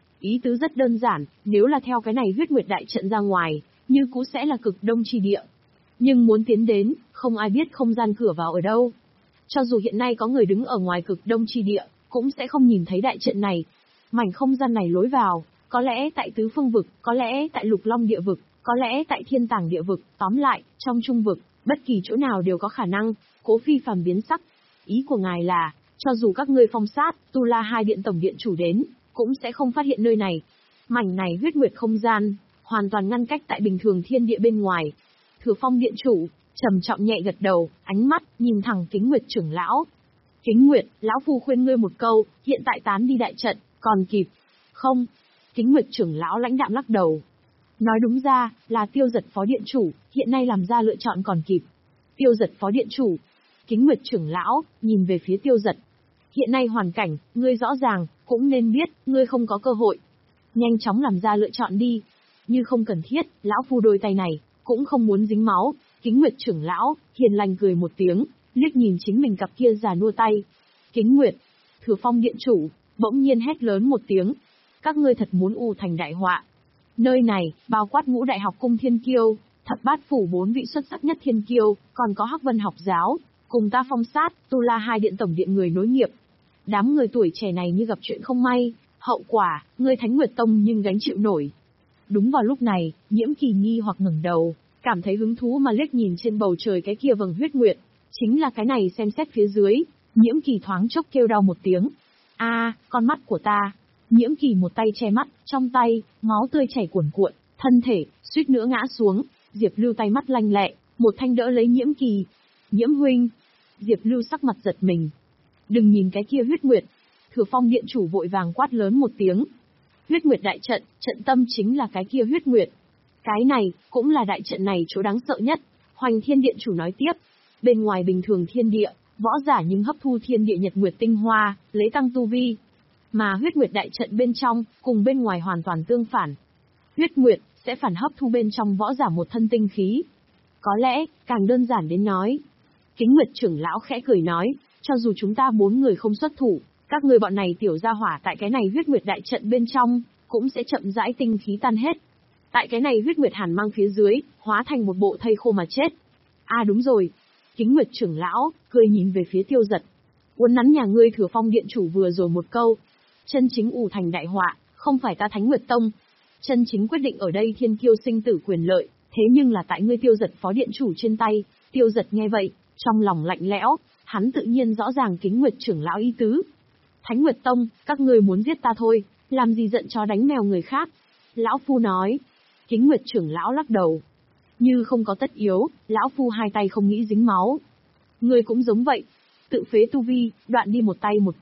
Ý tứ rất đơn giản, nếu là theo cái này Huyết Nguyệt đại trận ra ngoài, như cũ sẽ là cực đông chi địa. Nhưng muốn tiến đến, không ai biết không gian cửa vào ở đâu. Cho dù hiện nay có người đứng ở ngoài cực đông chi địa, cũng sẽ không nhìn thấy đại trận này. Mảnh không gian này lối vào, có lẽ tại tứ phương vực, có lẽ tại lục long địa vực, có lẽ tại thiên tàng địa vực, tóm lại, trong trung vực, bất kỳ chỗ nào đều có khả năng. Cố Phi Phàm biến sắc. Ý của ngài là, cho dù các ngươi phong sát, Tu La hai điện tổng điện chủ đến, cũng sẽ không phát hiện nơi này. Mảnh này huyết nguyệt không gian, hoàn toàn ngăn cách tại bình thường thiên địa bên ngoài. Thừa Phong điện chủ, trầm trọng nhẹ gật đầu, ánh mắt, nhìn thẳng Kính Nguyệt trưởng lão. Kính Nguyệt, lão phu khuyên ngươi một câu, hiện tại tán đi đại trận, còn kịp. Không. Kính Nguyệt trưởng lão lãnh đạm lắc đầu. Nói đúng ra, là Tiêu Dật phó điện chủ, hiện nay làm ra lựa chọn còn kịp. Tiêu Dật phó điện chủ. Kính Nguyệt trưởng lão, nhìn về phía Tiêu Dật. Hiện nay hoàn cảnh, ngươi rõ ràng, cũng nên biết, ngươi không có cơ hội. Nhanh chóng làm ra lựa chọn đi. Như không cần thiết, lão phu đôi tay này, cũng không muốn dính máu. Kính Nguyệt trưởng lão, hiền lành cười một tiếng, liếc nhìn chính mình cặp kia già nua tay. Kính Nguyệt, Thừa Phong điện chủ, bỗng nhiên hét lớn một tiếng. Các ngươi thật muốn ù thành đại họa. Nơi này, bao quát ngũ đại học cung thiên kiêu, thập bát phủ bốn vị xuất sắc nhất thiên kiêu, còn có Hắc Vân học giáo, cùng ta phong sát, Tu La hai điện tổng điện người nối nghiệp. Đám người tuổi trẻ này như gặp chuyện không may, hậu quả, ngươi Thánh Nguyệt Tông nhưng gánh chịu nổi. Đúng vào lúc này, Nhiễm Kỳ nghi hoặc ngẩng đầu, cảm thấy hứng thú mà liếc nhìn trên bầu trời cái kia vầng huyết nguyệt, chính là cái này xem xét phía dưới, Nhiễm Kỳ thoáng chốc kêu đau một tiếng. A, con mắt của ta. Nhiễm Kỳ một tay che mắt, trong tay, máu tươi chảy cuồn cuộn, thân thể, suýt nữa ngã xuống, Diệp Lưu tay mắt lanh lẹ, một thanh đỡ lấy Nhiễm Kỳ. Nhiễm huynh. Diệp Lưu sắc mặt giật mình. Đừng nhìn cái kia huyết nguyệt. Thừa Phong điện chủ vội vàng quát lớn một tiếng. Huyết nguyệt đại trận, trận tâm chính là cái kia huyết nguyệt. Cái này, cũng là đại trận này chỗ đáng sợ nhất. Hoành Thiên điện chủ nói tiếp. Bên ngoài bình thường thiên địa, võ giả nhưng hấp thu thiên địa nhật nguyệt tinh hoa, lấy tăng tu vi. Mà huyết nguyệt đại trận bên trong, cùng bên ngoài hoàn toàn tương phản. Huyết nguyệt, sẽ phản hấp thu bên trong võ giả một thân tinh khí. Có lẽ, càng đơn giản đến nói. Kính Nguyệt trưởng lão khẽ cười nói, cho dù chúng ta bốn người không xuất thủ, các người bọn này tiểu gia hỏa tại cái này huyết nguyệt đại trận bên trong, cũng sẽ chậm rãi tinh khí tan hết. Tại cái này huyết nguyệt hàn mang phía dưới, hóa thành một bộ thây khô mà chết. À đúng rồi. Kính Nguyệt trưởng lão, cười nhìn về phía Tiêu Dật. Uốn nắn nhà ngươi Thừa Phong điện chủ vừa rồi một câu. Chân chính ù thành đại họa, không phải ta Thánh Nguyệt Tông. Chân chính quyết định ở đây thiên kiêu sinh tử quyền lợi, thế nhưng là tại ngươi Tiêu Dật phó điện chủ trên tay. Tiêu Dật nghe vậy, trong lòng lạnh lẽo, hắn tự nhiên rõ ràng Kính Nguyệt trưởng lão ý tứ. Thánh Nguyệt Tông, các ngươi muốn giết ta thôi, làm gì giận chó đánh mèo người khác. Lão Phu nói. Kính Nguyệt trưởng lão lắc đầu. Như không có tất yếu, lão Phu hai tay không nghĩ dính máu. Ngươi cũng giống vậy. Tự phế tu vi, đoạn đi một tay một cước,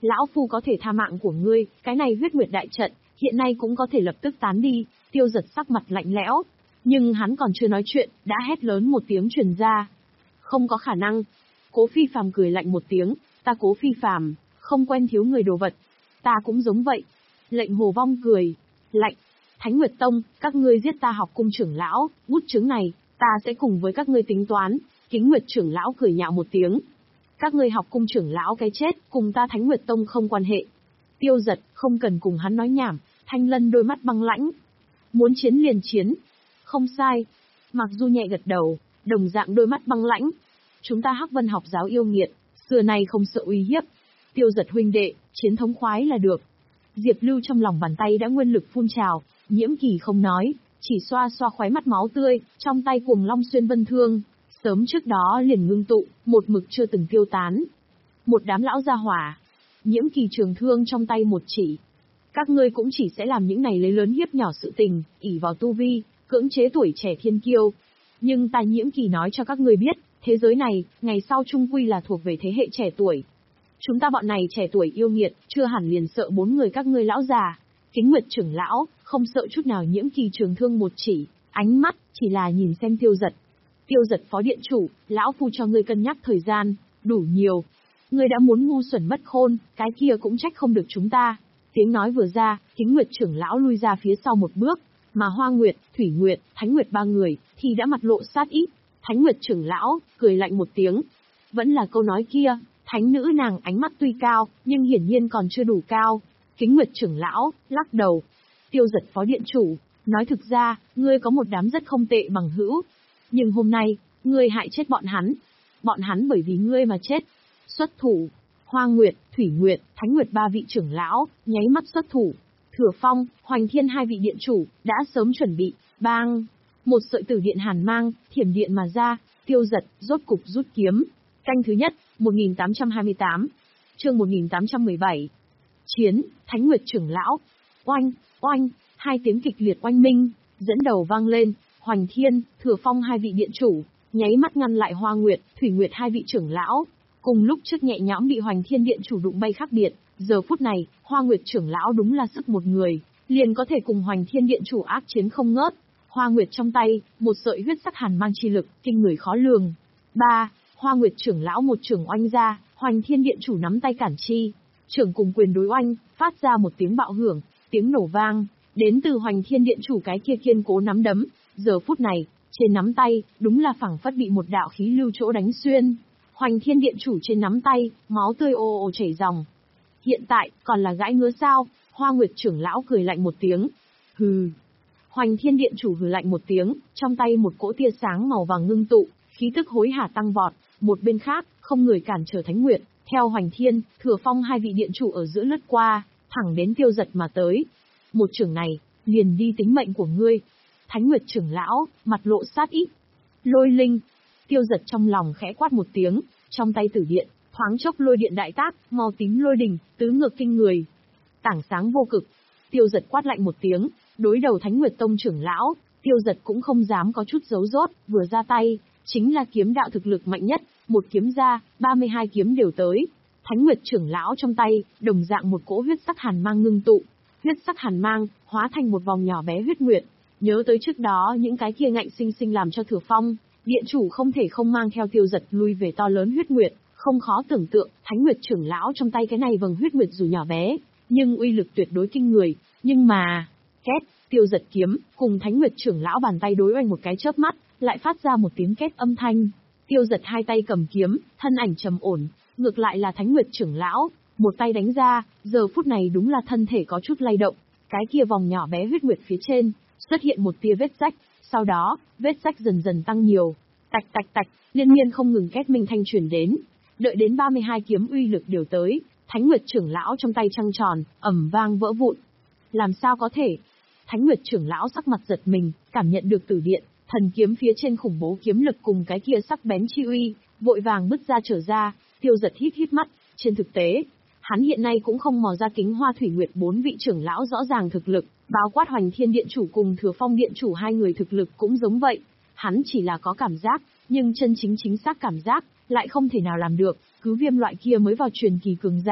Lão Phu có thể tha mạng của ngươi, cái này huyết nguyệt đại trận, hiện nay cũng có thể lập tức tán đi. Tiêu Giật sắc mặt lạnh lẽo. Nhưng hắn còn chưa nói chuyện, đã hét lớn một tiếng truyền ra. Không có khả năng. Cố Phi Phàm cười lạnh một tiếng, ta Cố Phi Phàm, không quen thiếu người đồ vật. Ta cũng giống vậy. Lệnh Hồ Vong cười. Lạnh. Thánh Nguyệt Tông, các ngươi giết ta học cung trưởng lão, bút chứng này, ta sẽ cùng với các ngươi tính toán. Kính Nguyệt trưởng lão cười nhạo một tiếng. Các ngươi học cung trưởng lão cái chết, cùng ta Thánh Nguyệt Tông không quan hệ. Tiêu Giật, không cần cùng hắn nói nhảm, Thanh Lân đôi mắt băng lãnh. Muốn chiến liền chiến. Không sai. Mặc Du nhẹ gật đầu, đồng dạng đôi mắt băng lãnh. Chúng ta Hắc Vân học giáo yêu nghiệt, xưa nay không sợ uy hiếp. Tiêu Giật huynh đệ, chiến thống khoái là được. Diệp Lưu trong lòng bàn tay đã nguyên lực phun trào, Nhiễm Kỳ không nói, chỉ xoa xoa khóe mắt máu tươi, trong tay Cuồng Long Xuyên Vân Thương, sớm trước đó liền ngưng tụ, một mực chưa từng tiêu tán. Một đám lão gia hỏa. Nhiễm Kỳ trường thương trong tay một chỉ. Các ngươi cũng chỉ sẽ làm những này lấy lớn hiếp nhỏ sự tình, ỷ vào tu vi, cưỡng chế tuổi trẻ thiên kiêu. Nhưng ta Nhiễm Kỳ nói cho các ngươi biết, thế giới này, ngày sau trung quy là thuộc về thế hệ trẻ tuổi. Chúng ta bọn này trẻ tuổi yêu nghiệt, chưa hẳn liền sợ bốn người các ngươi lão già. Kính Nguyệt trưởng lão, không sợ chút nào. Nhiễm Kỳ trường thương một chỉ, ánh mắt, chỉ là nhìn xem Tiêu Giật. Tiêu Giật phó điện chủ, lão phu cho ngươi cân nhắc thời gian, đủ nhiều. Ngươi đã muốn ngu xuẩn mất khôn, cái kia cũng trách không được chúng ta. Tiếng nói vừa ra, Kính Nguyệt trưởng lão lui ra phía sau một bước, mà Hoa Nguyệt, Thủy Nguyệt, Thánh Nguyệt ba người, thì đã mặt lộ sát ý. Thánh Nguyệt trưởng lão, cười lạnh một tiếng. Vẫn là câu nói kia, thánh nữ nàng ánh mắt tuy cao, nhưng hiển nhiên còn chưa đủ cao. Kính Nguyệt trưởng lão, lắc đầu. Tiêu Giật phó điện chủ, nói thực ra, ngươi có một đám rất không tệ bằng hữu. Nhưng hôm nay, ngươi hại chết bọn hắn. Bọn hắn bởi vì ngươi mà chết. Xuất thủ. Hoa Nguyệt, Thủy Nguyệt, Thánh Nguyệt ba vị trưởng lão, nháy mắt xuất thủ. Thừa Phong, Hoành Thiên hai vị điện chủ, đã sớm chuẩn bị. Bang! Một sợi tử điện hàn mang, thiểm điện mà ra. Tiêu Giật, rốt cục rút kiếm. Canh thứ nhất, một nghìn tám trăm hai mươi tám. Chương một nghìn tám trăm mười bảy. Chiến, Thánh Nguyệt trưởng lão. Oanh, oanh, hai tiếng kịch liệt oanh minh, dẫn đầu vang lên. Hoành Thiên, Thừa Phong hai vị điện chủ, nháy mắt ngăn lại Hoa Nguyệt, Thủy Nguyệt hai vị trưởng lão. Cùng lúc trước nhẹ nhõm bị Hoành Thiên điện chủ đụng bay khác biệt, giờ phút này, Hoa Nguyệt trưởng lão đúng là sức một người, liền có thể cùng Hoành Thiên điện chủ ác chiến không ngớt. Hoa Nguyệt trong tay, một sợi huyết sắc hàn mang chi lực, kinh người khó lường. Ba, Hoa Nguyệt trưởng lão một trưởng oanh ra, Hoành Thiên điện chủ nắm tay cản chi, trưởng cùng quyền đối oanh, phát ra một tiếng bạo hưởng, tiếng nổ vang, đến từ Hoành Thiên điện chủ cái kia kiên cố nắm đấm. Giờ phút này, trên nắm tay, đúng là phảng phất bị một đạo khí lưu chỗ đánh xuyên. Hoành Thiên điện chủ trên nắm tay, máu tươi ồ ồ chảy ròng. Hiện tại, còn là gãi ngứa sao? Hoa Nguyệt trưởng lão cười lạnh một tiếng. Hừ. Hoành Thiên điện chủ hừ lạnh một tiếng, trong tay một cỗ tia sáng màu vàng ngưng tụ, khí tức hối hả tăng vọt. Một bên khác, không người cản trở Thánh Nguyệt, theo Hoành Thiên, Thừa Phong hai vị điện chủ ở giữa lướt qua, thẳng đến Tiêu Giật mà tới. Một trưởng này, liền đi tính mệnh của ngươi. Thánh Nguyệt trưởng lão, mặt lộ sát ý. Lôi linh. Tiêu Giật trong lòng khẽ quát một tiếng, trong tay tử điện, thoáng chốc lôi điện đại tác, màu tím lôi đỉnh, tứ ngược kinh người. Tảng sáng vô cực. Tiêu Giật quát lạnh một tiếng, đối đầu Thánh Nguyệt tông trưởng lão, Tiêu Giật cũng không dám có chút giấu rốt, vừa ra tay, chính là kiếm đạo thực lực mạnh nhất, một kiếm ra, ba mươi hai kiếm đều tới. Thánh Nguyệt trưởng lão trong tay, đồng dạng một cỗ huyết sắc hàn mang ngưng tụ. Huyết sắc hàn mang, hóa thành một vòng nhỏ bé huyết nguyệt. Nhớ tới trước đó những cái kia ngạnh sinh sinh làm cho Thừa Phong, điện chủ không thể không mang theo Tiêu Giật lui về to lớn huyết nguyệt, không khó tưởng tượng, Thánh Nguyệt trưởng lão trong tay cái này vầng huyết nguyệt dù nhỏ bé, nhưng uy lực tuyệt đối kinh người, nhưng mà, két, Tiêu Giật kiếm, cùng Thánh Nguyệt trưởng lão bàn tay đối oanh một cái chớp mắt, lại phát ra một tiếng két âm thanh. Tiêu Giật hai tay cầm kiếm, thân ảnh trầm ổn, ngược lại là Thánh Nguyệt trưởng lão, một tay đánh ra, giờ phút này đúng là thân thể có chút lay động, cái kia vòng nhỏ bé huyết nguyệt phía trên, xuất hiện một tia vết rách, sau đó, vết rách dần dần tăng nhiều. Tạch tạch tạch, liên miên không ngừng két minh thanh truyền đến. Đợi đến ba mươi hai kiếm uy lực đều tới, Thánh Nguyệt trưởng lão trong tay trăng tròn, ầm vang vỡ vụn. Làm sao có thể? Thánh Nguyệt trưởng lão sắc mặt giật mình, cảm nhận được tử điện, thần kiếm phía trên khủng bố kiếm lực cùng cái kia sắc bén chi uy, vội vàng bứt ra trở ra. Tiêu Giật hít hít mắt, trên thực tế, hắn hiện nay cũng không mò ra Kính Hoa Thủy Nguyệt bốn vị trưởng lão rõ ràng thực lực, bao quát Hoành Thiên điện chủ cùng Thừa Phong điện chủ hai người thực lực cũng giống vậy. Hắn chỉ là có cảm giác, nhưng chân chính chính xác cảm giác lại không thể nào làm được, cứ Viêm loại kia mới vào truyền kỳ cường giả,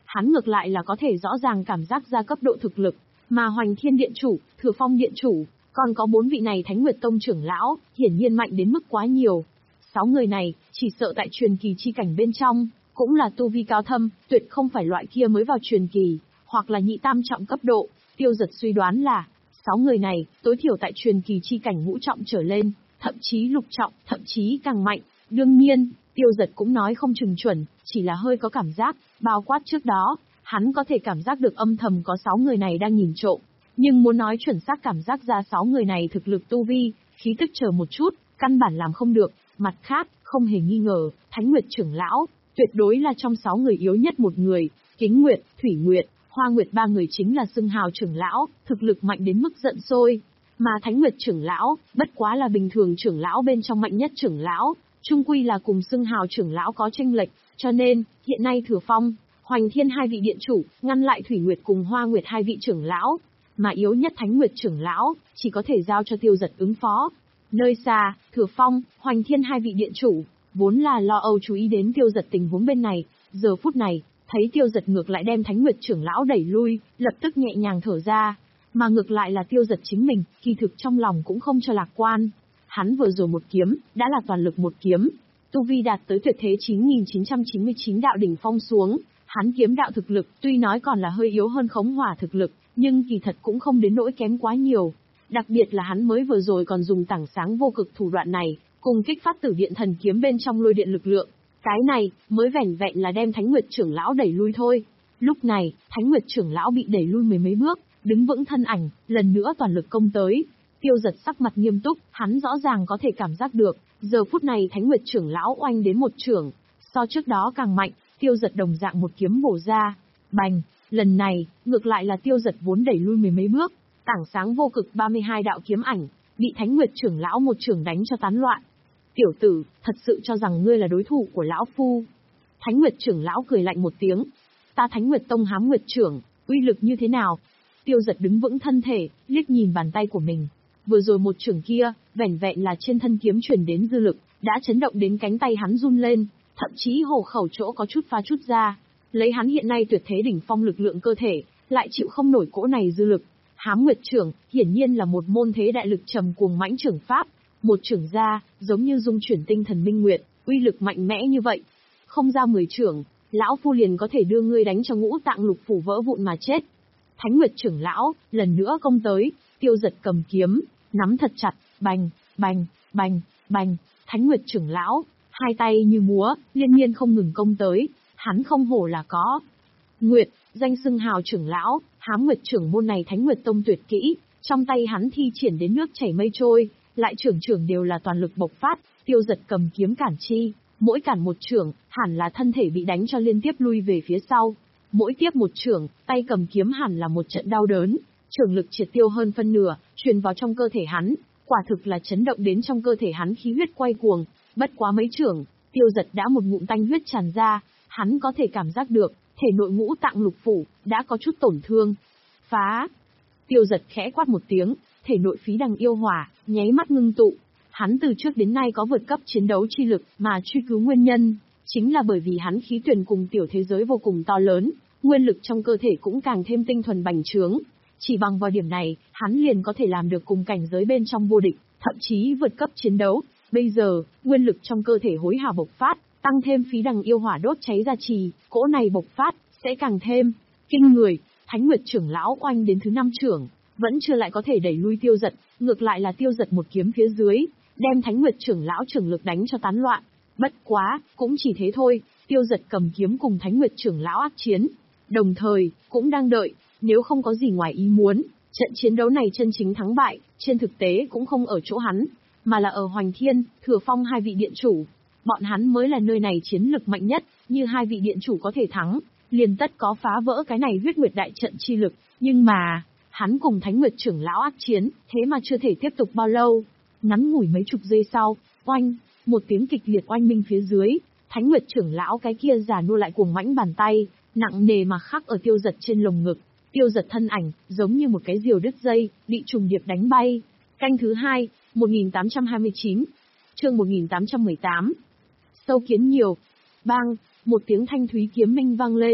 hắn ngược lại là có thể rõ ràng cảm giác ra cấp độ thực lực, mà Hoành Thiên Điện Chủ, Thừa Phong Điện Chủ, còn có bốn vị này Thánh Nguyệt Tông trưởng lão, hiển nhiên mạnh đến mức quá nhiều. Sáu người này, chỉ sợ tại truyền kỳ chi cảnh bên trong, cũng là tu vi cao thâm, tuyệt không phải loại kia mới vào truyền kỳ, hoặc là nhị tam trọng cấp độ. Tiêu Dật suy đoán là, sáu người này, tối thiểu tại truyền kỳ chi cảnh ngũ trọng trở lên, thậm chí lục trọng, thậm chí càng mạnh. Đương nhiên, Tiêu Dật cũng nói không chừng chuẩn, chỉ là hơi có cảm giác, bao quát trước đó, hắn có thể cảm giác được âm thầm có sáu người này đang nhìn trộm. Nhưng muốn nói chuẩn xác cảm giác ra sáu người này thực lực tu vi, khí tức chờ một chút, căn bản làm không được. Mặt khác, không hề nghi ngờ, Thánh Nguyệt trưởng lão, tuyệt đối là trong sáu người yếu nhất một người. Kính Nguyệt, Thủy Nguyệt, Hoa Nguyệt ba người chính là xưng hào trưởng lão, thực lực mạnh đến mức giận sôi. Mà Thánh Nguyệt trưởng lão, bất quá là bình thường trưởng lão bên trong mạnh nhất trưởng lão, chung quy là cùng xưng hào trưởng lão có chênh lệch, cho nên, hiện nay Thừa Phong, Hoành Thiên hai vị điện chủ, ngăn lại Thủy Nguyệt cùng Hoa Nguyệt hai vị trưởng lão, mà yếu nhất Thánh Nguyệt trưởng lão, chỉ có thể giao cho Tiêu Dật ứng phó. Nơi xa, Thừa Phong, Hoành Thiên hai vị điện chủ, vốn là lo âu chú ý đến Tiêu Dật tình huống bên này, giờ phút này, thấy Tiêu Dật ngược lại đem Thánh Nguyệt trưởng lão đẩy lui, lập tức nhẹ nhàng thở ra, mà ngược lại là Tiêu Dật chính mình, kỳ thực trong lòng cũng không cho lạc quan. Hắn vừa rồi một kiếm, đã là toàn lực một kiếm, tu vi đạt tới tuyệt thế chín nghìn chín trăm chín mươi chín đạo đỉnh phong xuống, hắn kiếm đạo thực lực, tuy nói còn là hơi yếu hơn Khống Hỏa thực lực, nhưng kỳ thật cũng không đến nỗi kém quá nhiều. Đặc biệt là hắn mới vừa rồi còn dùng tảng sáng vô cực thủ đoạn này, cùng kích phát Tử Điện Thần Kiếm bên trong lôi điện lực lượng. Cái này, mới vẻn vẹn là đem Thánh Nguyệt trưởng lão đẩy lui thôi. Lúc này, Thánh Nguyệt trưởng lão bị đẩy lui mười mấy bước, đứng vững thân ảnh, lần nữa toàn lực công tới. Tiêu Dật sắc mặt nghiêm túc, hắn rõ ràng có thể cảm giác được, giờ phút này Thánh Nguyệt trưởng lão oanh đến một chưởng, so trước đó càng mạnh. Tiêu Dật đồng dạng một kiếm bổ ra, bành, lần này, ngược lại là Tiêu Dật vốn đẩy lui mười mấy bước, tảng sáng vô cực ba mươi hai đạo kiếm ảnh, bị Thánh Nguyệt trưởng lão một chưởng đánh cho tán loạn. Tiểu tử, thật sự cho rằng ngươi là đối thủ của lão phu? Thánh Nguyệt trưởng lão cười lạnh một tiếng, ta Thánh Nguyệt Tông Hám Nguyệt trưởng, uy lực như thế nào? Tiêu Dật đứng vững thân thể, liếc nhìn bàn tay của mình. Vừa rồi một chưởng kia, vẻn vẹn là trên thân kiếm truyền đến dư lực, đã chấn động đến cánh tay hắn run lên, thậm chí hổ khẩu chỗ có chút pha chút ra. Lấy hắn hiện nay tuyệt thế đỉnh phong lực lượng cơ thể, lại chịu không nổi cỗ này dư lực. Hám Nguyệt trưởng, hiển nhiên là một môn thế đại lực trầm cuồng mãnh trưởng pháp, một trưởng ra, giống như dung chuyển tinh thần minh nguyệt, uy lực mạnh mẽ như vậy. Không ra mười trưởng, lão phu liền có thể đưa ngươi đánh cho ngũ tạng lục phủ vỡ vụn mà chết. Thánh Nguyệt trưởng lão, lần nữa công tới, Tiêu Dật cầm kiếm, nắm thật chặt, bành, bành, bành, bành, Thánh Nguyệt trưởng lão, hai tay như múa, liên miên không ngừng công tới, hắn không hổ là có. Nguyệt, danh xưng hào trưởng lão, Hám Nguyệt trưởng môn này Thánh Nguyệt Tông tuyệt kỹ, trong tay hắn thi triển đến nước chảy mây trôi, lại trưởng trưởng đều là toàn lực bộc phát. Tiêu Dật cầm kiếm cản chi, mỗi cản một trưởng, hẳn là thân thể bị đánh cho liên tiếp lui về phía sau. Mỗi tiếp một trưởng, tay cầm kiếm hẳn là một trận đau đớn, trưởng lực triệt tiêu hơn phân nửa, truyền vào trong cơ thể hắn, quả thực là chấn động đến trong cơ thể hắn khí huyết quay cuồng. Bất quá mấy trưởng, Tiêu Dật đã một ngụm tanh huyết tràn ra, hắn có thể cảm giác được, thể nội ngũ tạng lục phủ đã có chút tổn thương. Phá! Tiêu Dật khẽ quát một tiếng, thể nội phí đằng yêu hỏa nháy mắt ngưng tụ. Hắn từ trước đến nay có vượt cấp chiến đấu chi lực, mà truy cứu nguyên nhân, chính là bởi vì hắn khí tuyển cùng tiểu thế giới vô cùng to lớn, nguyên lực trong cơ thể cũng càng thêm tinh thuần bành trướng. Chỉ bằng vào điểm này, hắn liền có thể làm được cùng cảnh giới bên trong vô địch, thậm chí vượt cấp chiến đấu. Bây giờ, nguyên lực trong cơ thể hối hả bộc phát, tăng thêm phí đằng yêu hỏa đốt cháy ra trì, cỗ này bộc phát, sẽ càng thêm kinh người. Thánh Nguyệt trưởng lão oanh đến thứ năm trưởng, vẫn chưa lại có thể đẩy lui Tiêu Dật, ngược lại là Tiêu Dật một kiếm phía dưới, đem Thánh Nguyệt trưởng lão trưởng lực đánh cho tán loạn. Bất quá, cũng chỉ thế thôi, Tiêu Dật cầm kiếm cùng Thánh Nguyệt trưởng lão ác chiến, đồng thời, cũng đang đợi, nếu không có gì ngoài ý muốn, trận chiến đấu này chân chính thắng bại, trên thực tế cũng không ở chỗ hắn, mà là ở Hoành Thiên, Thừa Phong hai vị điện chủ. Bọn hắn mới là nơi này chiến lực mạnh nhất, như hai vị điện chủ có thể thắng, liền tất có phá vỡ cái này huyết nguyệt đại trận chi lực, nhưng mà, hắn cùng Thánh Nguyệt trưởng lão ác chiến, thế mà chưa thể tiếp tục bao lâu. Ngắn ngủi mấy chục giây sau, oanh, một tiếng kịch liệt oanh minh phía dưới, Thánh Nguyệt trưởng lão cái kia già nua lại cuồng mãnh bàn tay, nặng nề mà khắc ở Tiêu Dật trên lồng ngực. Tiêu Dật thân ảnh, giống như một cái diều đứt dây, bị trùng điệp đánh bay. Canh thứ hai, một nghìn tám trăm hai mươi chín, chương một nghìn tám trăm mười tám. Sâu kiến nhiều. Bang, một tiếng thanh thúy kiếm minh vang lên.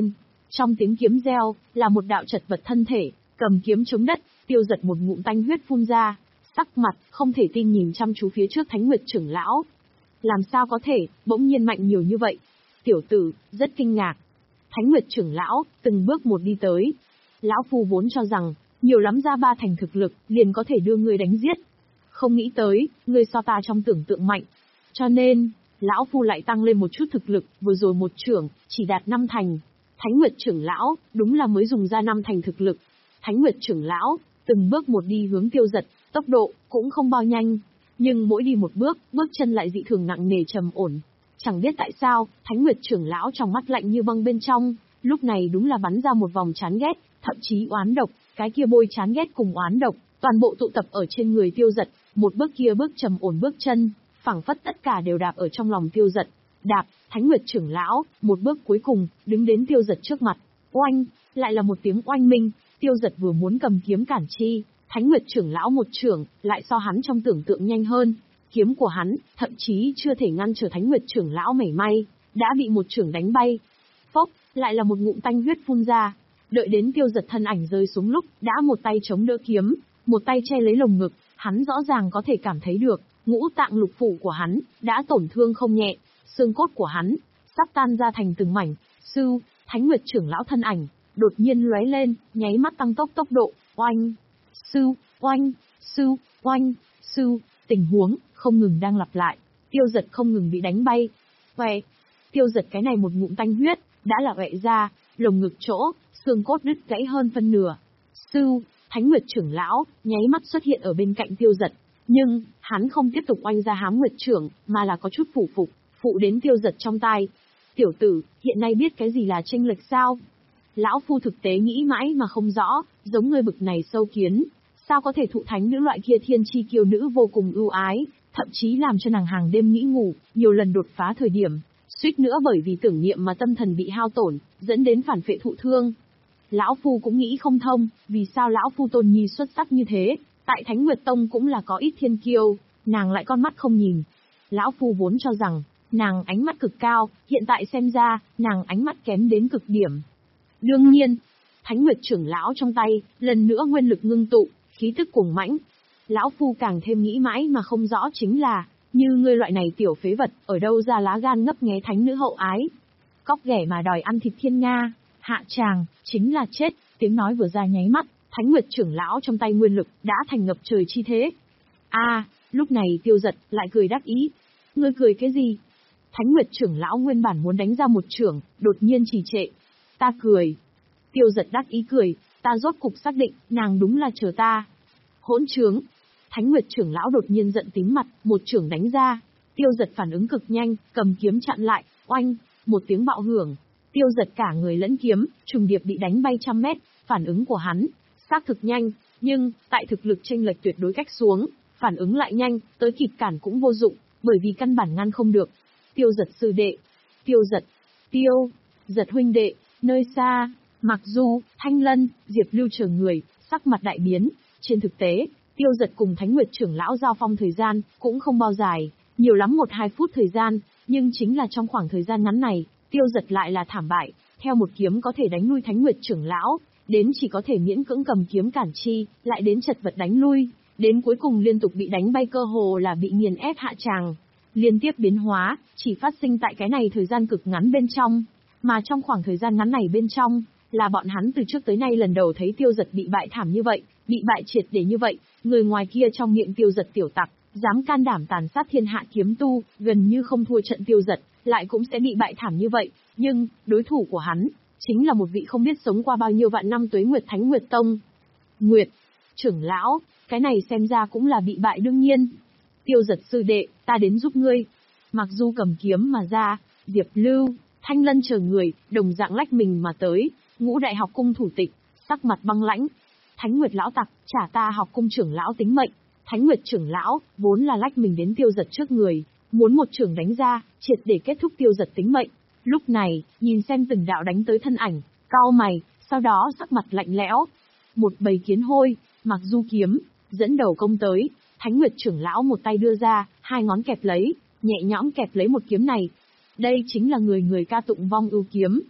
Trong tiếng kiếm reo, là một đạo chật vật thân thể, cầm kiếm chống đất, Tiêu Giật một ngụm tanh huyết phun ra, sắc mặt không thể tin nhìn chăm chú phía trước Thánh Nguyệt trưởng lão. Làm sao có thể, bỗng nhiên mạnh nhiều như vậy? Tiểu tử, rất kinh ngạc. Thánh Nguyệt trưởng lão, từng bước một đi tới. Lão phu vốn cho rằng, nhiều lắm ra ba thành thực lực, liền có thể đưa ngươi đánh giết. Không nghĩ tới, ngươi so ta trong tưởng tượng mạnh. Cho nên, lão phu lại tăng lên một chút thực lực, vừa rồi một trưởng, chỉ đạt năm thành. Thánh Nguyệt trưởng lão, đúng là mới dùng ra năm thành thực lực. Thánh Nguyệt trưởng lão, từng bước một đi hướng Tiêu Giật, tốc độ, cũng không bao nhanh. Nhưng mỗi đi một bước, bước chân lại dị thường nặng nề trầm ổn. Chẳng biết tại sao, Thánh Nguyệt trưởng lão trong mắt lạnh như băng bên trong, lúc này đúng là bắn ra một vòng chán ghét, thậm chí oán độc, cái kia bôi chán ghét cùng oán độc, toàn bộ tụ tập ở trên người Tiêu Giật, một bước kia bước trầm ổn bước chân, phảng phất tất cả đều đạp ở trong lòng Tiêu Giật. Đạp, Thánh Nguyệt trưởng lão, một bước cuối cùng, đứng đến Tiêu Giật trước mặt. Oanh, lại là một tiếng oanh minh, Tiêu Giật vừa muốn cầm kiếm cản chi, Thánh Nguyệt trưởng lão một trưởng, lại so hắn trong tưởng tượng nhanh hơn. Kiếm của hắn, thậm chí chưa thể ngăn trở Thánh Nguyệt trưởng lão mảy may, đã bị một trưởng đánh bay. Phốc, lại là một ngụm tanh huyết phun ra. Đợi đến Tiêu Giật thân ảnh rơi xuống lúc, đã một tay chống đỡ kiếm, một tay che lấy lồng ngực, hắn rõ ràng có thể cảm thấy được, ngũ tạng lục phủ của hắn đã tổn thương không nhẹ, xương cốt của hắn sắp tan ra thành từng mảnh. Sư, Thánh Nguyệt trưởng lão thân ảnh đột nhiên lóe lên, nháy mắt tăng tốc tốc độ, oanh, sư, oanh, sư, oanh, sư, tình huống không ngừng đang lặp lại. Tiêu Giật không ngừng bị đánh bay. Oẹ, Tiêu Giật cái này một ngụm tanh huyết đã là oẹ ra, lồng ngực chỗ, xương cốt đứt gãy hơn phân nửa. Sư, Thánh Nguyệt trưởng lão nháy mắt xuất hiện ở bên cạnh Tiêu Giật, nhưng hắn không tiếp tục oanh ra Hám Nguyệt trưởng, mà là có chút phủ phục, phụ đến Tiêu Giật trong tai. Tiểu tử, hiện nay biết cái gì là chênh lệch sao? Lão phu thực tế nghĩ mãi mà không rõ, giống ngươi bực này sâu kiến, sao có thể thụ thánh nữ loại kia thiên chi kiêu nữ vô cùng ưu ái, thậm chí làm cho nàng hàng đêm nghĩ ngủ, nhiều lần đột phá thời điểm, suýt nữa bởi vì tưởng niệm mà tâm thần bị hao tổn, dẫn đến phản phệ thụ thương. Lão phu cũng nghĩ không thông, vì sao lão phu tôn nhi xuất sắc như thế, tại Thánh Nguyệt Tông cũng là có ít thiên kiêu, nàng lại con mắt không nhìn. Lão phu vốn cho rằng, nàng ánh mắt cực cao, hiện tại xem ra, nàng ánh mắt kém đến cực điểm. Đương nhiên, Thánh Nguyệt trưởng lão trong tay, lần nữa nguyên lực ngưng tụ, khí tức cuồng mãnh. Lão phu càng thêm nghĩ mãi mà không rõ chính là, như ngươi loại này tiểu phế vật, ở đâu ra lá gan ngấp nghé thánh nữ hậu ái. Cóc ghẻ mà đòi ăn thịt thiên nga, hạ tràng, chính là chết. Tiếng nói vừa ra nháy mắt, Thánh Nguyệt trưởng lão trong tay nguyên lực, đã thành ngập trời chi thế. A, à, lúc này Tiêu Giật lại cười đắc ý. Ngươi cười cái gì? Thánh Nguyệt trưởng lão nguyên bản muốn đánh ra một trưởng, đột nhiên trì trệ. Ta cười. Tiêu Giật đắc ý cười, ta rốt cục xác định, nàng đúng là chờ ta. Hỗn trướng. Thánh Nguyệt trưởng lão đột nhiên giận tím mặt, một trưởng đánh ra. Tiêu Giật phản ứng cực nhanh, cầm kiếm chặn lại, oanh, một tiếng bạo hưởng. Tiêu Giật cả người lẫn kiếm, trùng điệp bị đánh bay trăm mét, phản ứng của hắn xác thực nhanh, nhưng tại thực lực chênh lệch tuyệt đối cách xuống, phản ứng lại nhanh, tới kịp cản cũng vô dụng, bởi vì căn bản ngăn không được. Tiêu Giật sư đệ, Tiêu Giật, Tiêu Giật huynh đệ, nơi xa, Mặc Du, Thanh Lân, Diệp Lưu chờ người, sắc mặt đại biến. Trên thực tế, Tiêu Giật cùng Thánh Nguyệt trưởng lão giao phong thời gian cũng không bao dài, nhiều lắm một hai phút thời gian, nhưng chính là trong khoảng thời gian ngắn này, Tiêu Giật lại là thảm bại, theo một kiếm có thể đánh lui Thánh Nguyệt trưởng lão, đến chỉ có thể miễn cưỡng cầm kiếm cản chi, lại đến chật vật đánh lui, đến cuối cùng liên tục bị đánh bay, cơ hồ là bị nghiền ép hạ tràng. Liên tiếp biến hóa, chỉ phát sinh tại cái này thời gian cực ngắn bên trong, mà trong khoảng thời gian ngắn này bên trong, là bọn hắn từ trước tới nay lần đầu thấy Tiêu Giật bị bại thảm như vậy, bị bại triệt để như vậy, người ngoài kia trong miệng Tiêu Giật tiểu tặc, dám can đảm tàn sát thiên hạ kiếm tu, gần như không thua trận Tiêu Giật, lại cũng sẽ bị bại thảm như vậy, nhưng, đối thủ của hắn, chính là một vị không biết sống qua bao nhiêu vạn năm tuế nguyệt Thánh Nguyệt Tông. Nguyệt, trưởng lão, cái này xem ra cũng là bị bại đương nhiên. Tiêu Giật sư đệ, ta đến giúp ngươi. Mặc dù cầm kiếm mà ra, Diệp Lưu, Thanh Lân chờ người, đồng dạng lách mình mà tới, Ngũ Đại học cung thủ tịch, sắc mặt băng lãnh. Thánh Nguyệt lão tặc, trả ta học cung trưởng lão tính mệnh. Thánh Nguyệt trưởng lão, vốn là lách mình đến Tiêu Giật trước người, muốn một trưởng đánh ra, triệt để kết thúc Tiêu Giật tính mệnh. Lúc này, nhìn xem từng đạo đánh tới thân ảnh, cau mày, sau đó sắc mặt lạnh lẽo. Một bầy kiến hôi, Mặc Du kiếm, dẫn đầu công tới, Thánh Nguyệt trưởng lão một tay đưa ra, hai ngón kẹp lấy, nhẹ nhõm kẹp lấy một kiếm này. Đây chính là người người ca tụng vong ưu kiếm.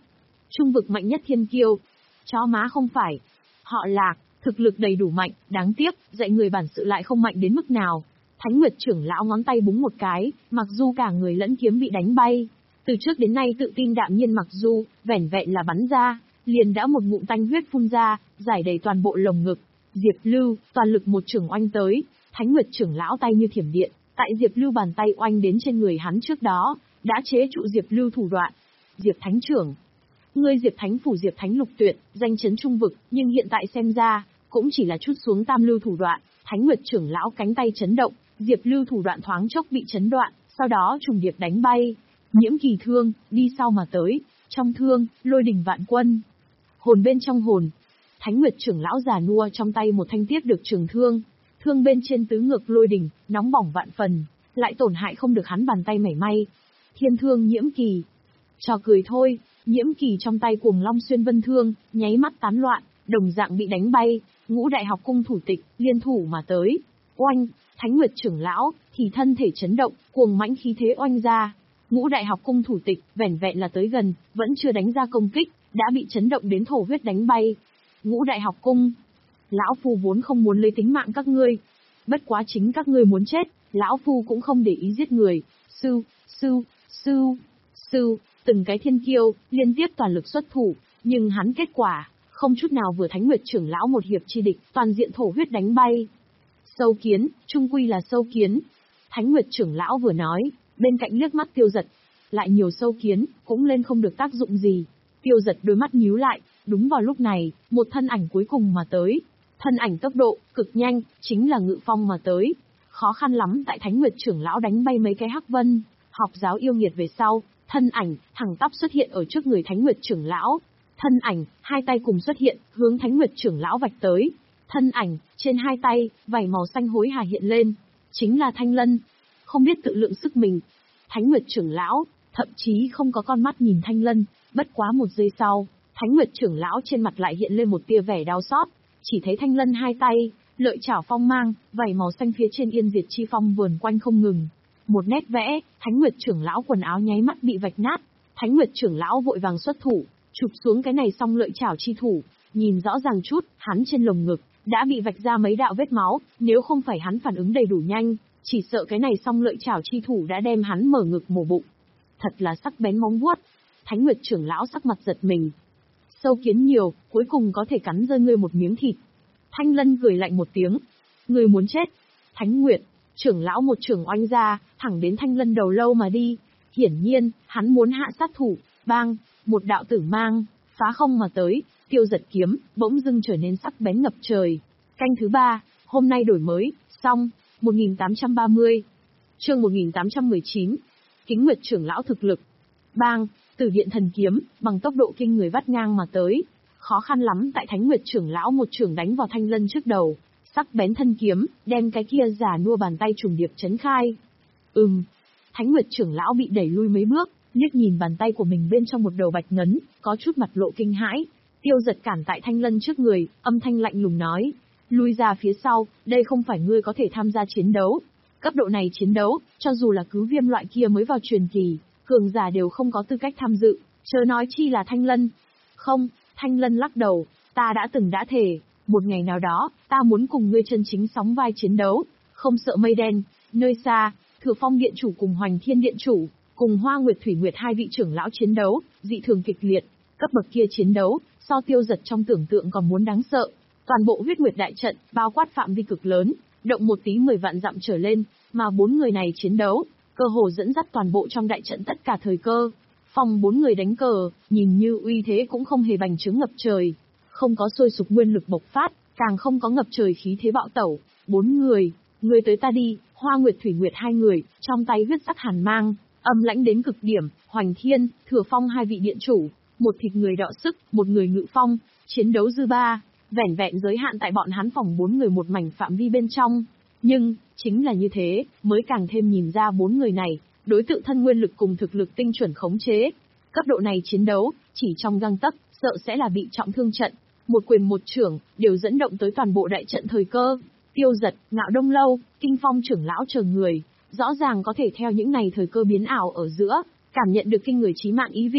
Trung vực mạnh nhất thiên kiêu. Chó má không phải. Họ Lạc, thực lực đầy đủ mạnh, đáng tiếc, dạy người bản sự lại không mạnh đến mức nào. Thánh Nguyệt trưởng lão ngón tay búng một cái, mặc dù cả người lẫn kiếm bị đánh bay. Từ trước đến nay tự tin đạm nhiên mặc dù, vẻn vẹn là bắn ra, liền đã một ngụm tanh huyết phun ra, giải đầy toàn bộ lồng ngực. Diệp Lưu, toàn lực một trưởng oanh tới, Thánh Nguyệt trưởng lão tay như thiểm điện, tại Diệp Lưu bàn tay oanh đến trên người hắn trước đó, đã chế trụ Diệp Lưu thủ đoạn. Diệp Thánh trưởng. Ngươi Diệp Thánh phủ Diệp Thánh lục tuyệt, danh chấn trung vực, nhưng hiện tại xem ra, cũng chỉ là chút xuống tam lưu thủ đoạn. Thánh Nguyệt trưởng lão cánh tay chấn động, Diệp Lưu thủ đoạn thoáng chốc bị chấn đoạn, sau đó trùng điệp đánh bay. Nhiễm kỳ thương, đi sau mà tới, trong thương, lôi đình vạn quân. Hồn bên trong hồn. Thánh Nguyệt trưởng lão già nua trong tay một thanh tiếp được trường thương. Thương bên trên tứ ngược lôi đình, nóng bỏng vạn phần, lại tổn hại không được hắn bàn tay mảy may. Thiên thương nhiễm kỳ. Trò cười thôi, nhiễm kỳ trong tay cuồng long xuyên vân thương, nháy mắt tán loạn, đồng dạng bị đánh bay. Ngũ đại học cung thủ tịch, liên thủ mà tới. Oanh, Thánh Nguyệt trưởng lão, thì thân thể chấn động, cuồng mãnh khí thế oanh ra. Ngũ đại học cung thủ tịch, vẻn vẹn là tới gần, vẫn chưa đánh ra công kích, đã bị chấn động đến thổ huyết đánh bay. Ngũ đại học cung, lão phu vốn không muốn lấy tính mạng các ngươi. Bất quá chính các ngươi muốn chết, lão phu cũng không để ý giết người. Sư, sư, sư, sư, từng cái thiên kiêu, liên tiếp toàn lực xuất thủ, nhưng hắn kết quả, không chút nào vừa Thánh Nguyệt trưởng lão một hiệp chi địch, toàn diện thổ huyết đánh bay. Sâu kiến, trung quy là sâu kiến. Thánh Nguyệt trưởng lão vừa nói, bên cạnh liếc mắt Tiêu Giật. Lại nhiều sâu kiến, cũng lên không được tác dụng gì. Tiêu Giật đôi mắt nhíu lại, đúng vào lúc này, một thân ảnh cuối cùng mà tới. Thân ảnh tốc độ, cực nhanh, chính là Ngự Phong mà tới. Khó khăn lắm tại Thánh Nguyệt trưởng lão đánh bay mấy cái hắc vân. Học giáo yêu nghiệt về sau, thân ảnh, thẳng tắp xuất hiện ở trước người Thánh Nguyệt trưởng lão. Thân ảnh, hai tay cùng xuất hiện, hướng Thánh Nguyệt trưởng lão vạch tới. Thân ảnh, trên hai tay, vảy màu xanh hối hả hiện lên. Chính là Thanh Lân. Không biết tự lượng sức mình. Thánh Nguyệt trưởng lão, thậm chí không có con mắt nhìn Thanh Lân, bất quá một giây sau, Thánh Nguyệt trưởng lão trên mặt lại hiện lên một tia vẻ đau xót, chỉ thấy Thanh Lân hai tay, lợi chảo phong mang, vảy màu xanh phía trên yên diệt chi phong vườn quanh không ngừng. Một nét vẽ, Thánh Nguyệt trưởng lão quần áo nháy mắt bị vạch nát, Thánh Nguyệt trưởng lão vội vàng xuất thủ, chụp xuống cái này xong lợi chảo chi thủ, nhìn rõ ràng chút, hắn trên lồng ngực đã bị vạch ra mấy đạo vết máu, nếu không phải hắn phản ứng đầy đủ nhanh, chỉ sợ cái này xong lợi chảo chi thủ đã đem hắn mở ngực mổ bụng. Thật là sắc bén móng vuốt. Thánh Nguyệt trưởng lão sắc mặt giật mình. Sâu kiến nhiều, cuối cùng có thể cắn rơi ngươi một miếng thịt. Thanh Lân cười lạnh một tiếng. Ngươi muốn chết. Thánh Nguyệt, trưởng lão một trưởng oanh ra, thẳng đến Thanh Lân đầu lâu mà đi. Hiển nhiên, hắn muốn hạ sát thủ. Bang, một đạo tử mang, phá không mà tới, Tiêu Giật kiếm, bỗng dưng trở nên sắc bén ngập trời. Canh thứ ba, hôm nay đổi mới, xong, một nghìn tám trăm ba mươi. Chương một nghìn tám trăm mười chín. Kính Nguyệt trưởng lão thực lực. Bang, Tử Điện thần kiếm, bằng tốc độ kinh người vắt ngang mà tới. Khó khăn lắm tại Thánh Nguyệt trưởng lão một trưởng đánh vào Thanh Lân trước đầu. Sắc bén thân kiếm, đem cái kia giả nua bàn tay trùng điệp chấn khai. Ừm. Thánh Nguyệt trưởng lão bị đẩy lui mấy bước, liếc nhìn bàn tay của mình bên trong một đầu bạch ngấn, có chút mặt lộ kinh hãi. Tiêu Giật cản tại Thanh Lân trước người, âm thanh lạnh lùng nói. Lui ra phía sau, đây không phải ngươi có thể tham gia chiến đấu. Cấp độ này chiến đấu, cho dù là cứ viêm loại kia mới vào truyền kỳ, cường giả đều không có tư cách tham dự, chớ nói chi là Thanh Lân. Không, Thanh Lân lắc đầu, ta đã từng đã thề, một ngày nào đó, ta muốn cùng ngươi chân chính sóng vai chiến đấu, không sợ mây đen. Nơi xa, Thừa Phong Điện chủ cùng Hoành Thiên Điện chủ, cùng Hoa Nguyệt Thủy Nguyệt hai vị trưởng lão chiến đấu, dị thường kịch liệt, cấp bậc kia chiến đấu, so Tiêu Giật trong tưởng tượng còn muốn đáng sợ. Toàn bộ huyết nguyệt đại trận, bao quát phạm vi cực lớn, động một tí mười vạn dặm trở lên, mà bốn người này chiến đấu, cơ hồ dẫn dắt toàn bộ trong đại trận tất cả thời cơ. Phòng bốn người đánh cờ, nhìn như uy thế cũng không hề bành trướng ngập trời, không có sôi sục nguyên lực bộc phát, càng không có ngập trời khí thế bạo tẩu. Bốn người, người tới ta đi, Hoa Nguyệt Thủy Nguyệt hai người, trong tay huyết sắc hàn mang, âm lãnh đến cực điểm. Hoành Thiên, Thừa Phong hai vị điện chủ, một thịt người đọ sức, một người ngự phong, chiến đấu dư ba, vẻn vẹn giới hạn tại bọn hắn phòng bốn người một mảnh phạm vi bên trong. Nhưng, chính là như thế, mới càng thêm nhìn ra bốn người này, đối tượng thân nguyên lực cùng thực lực tinh chuẩn khống chế. Cấp độ này chiến đấu, chỉ trong gang tấc, sợ sẽ là bị trọng thương trận. Một quyền một trưởng, đều dẫn động tới toàn bộ đại trận thời cơ. Tiêu Giật, Ngạo Đông Lâu, Kinh Phong trưởng lão chờ người, rõ ràng có thể theo những này thời cơ biến ảo ở giữa, cảm nhận được kinh người chí mạng ý vị.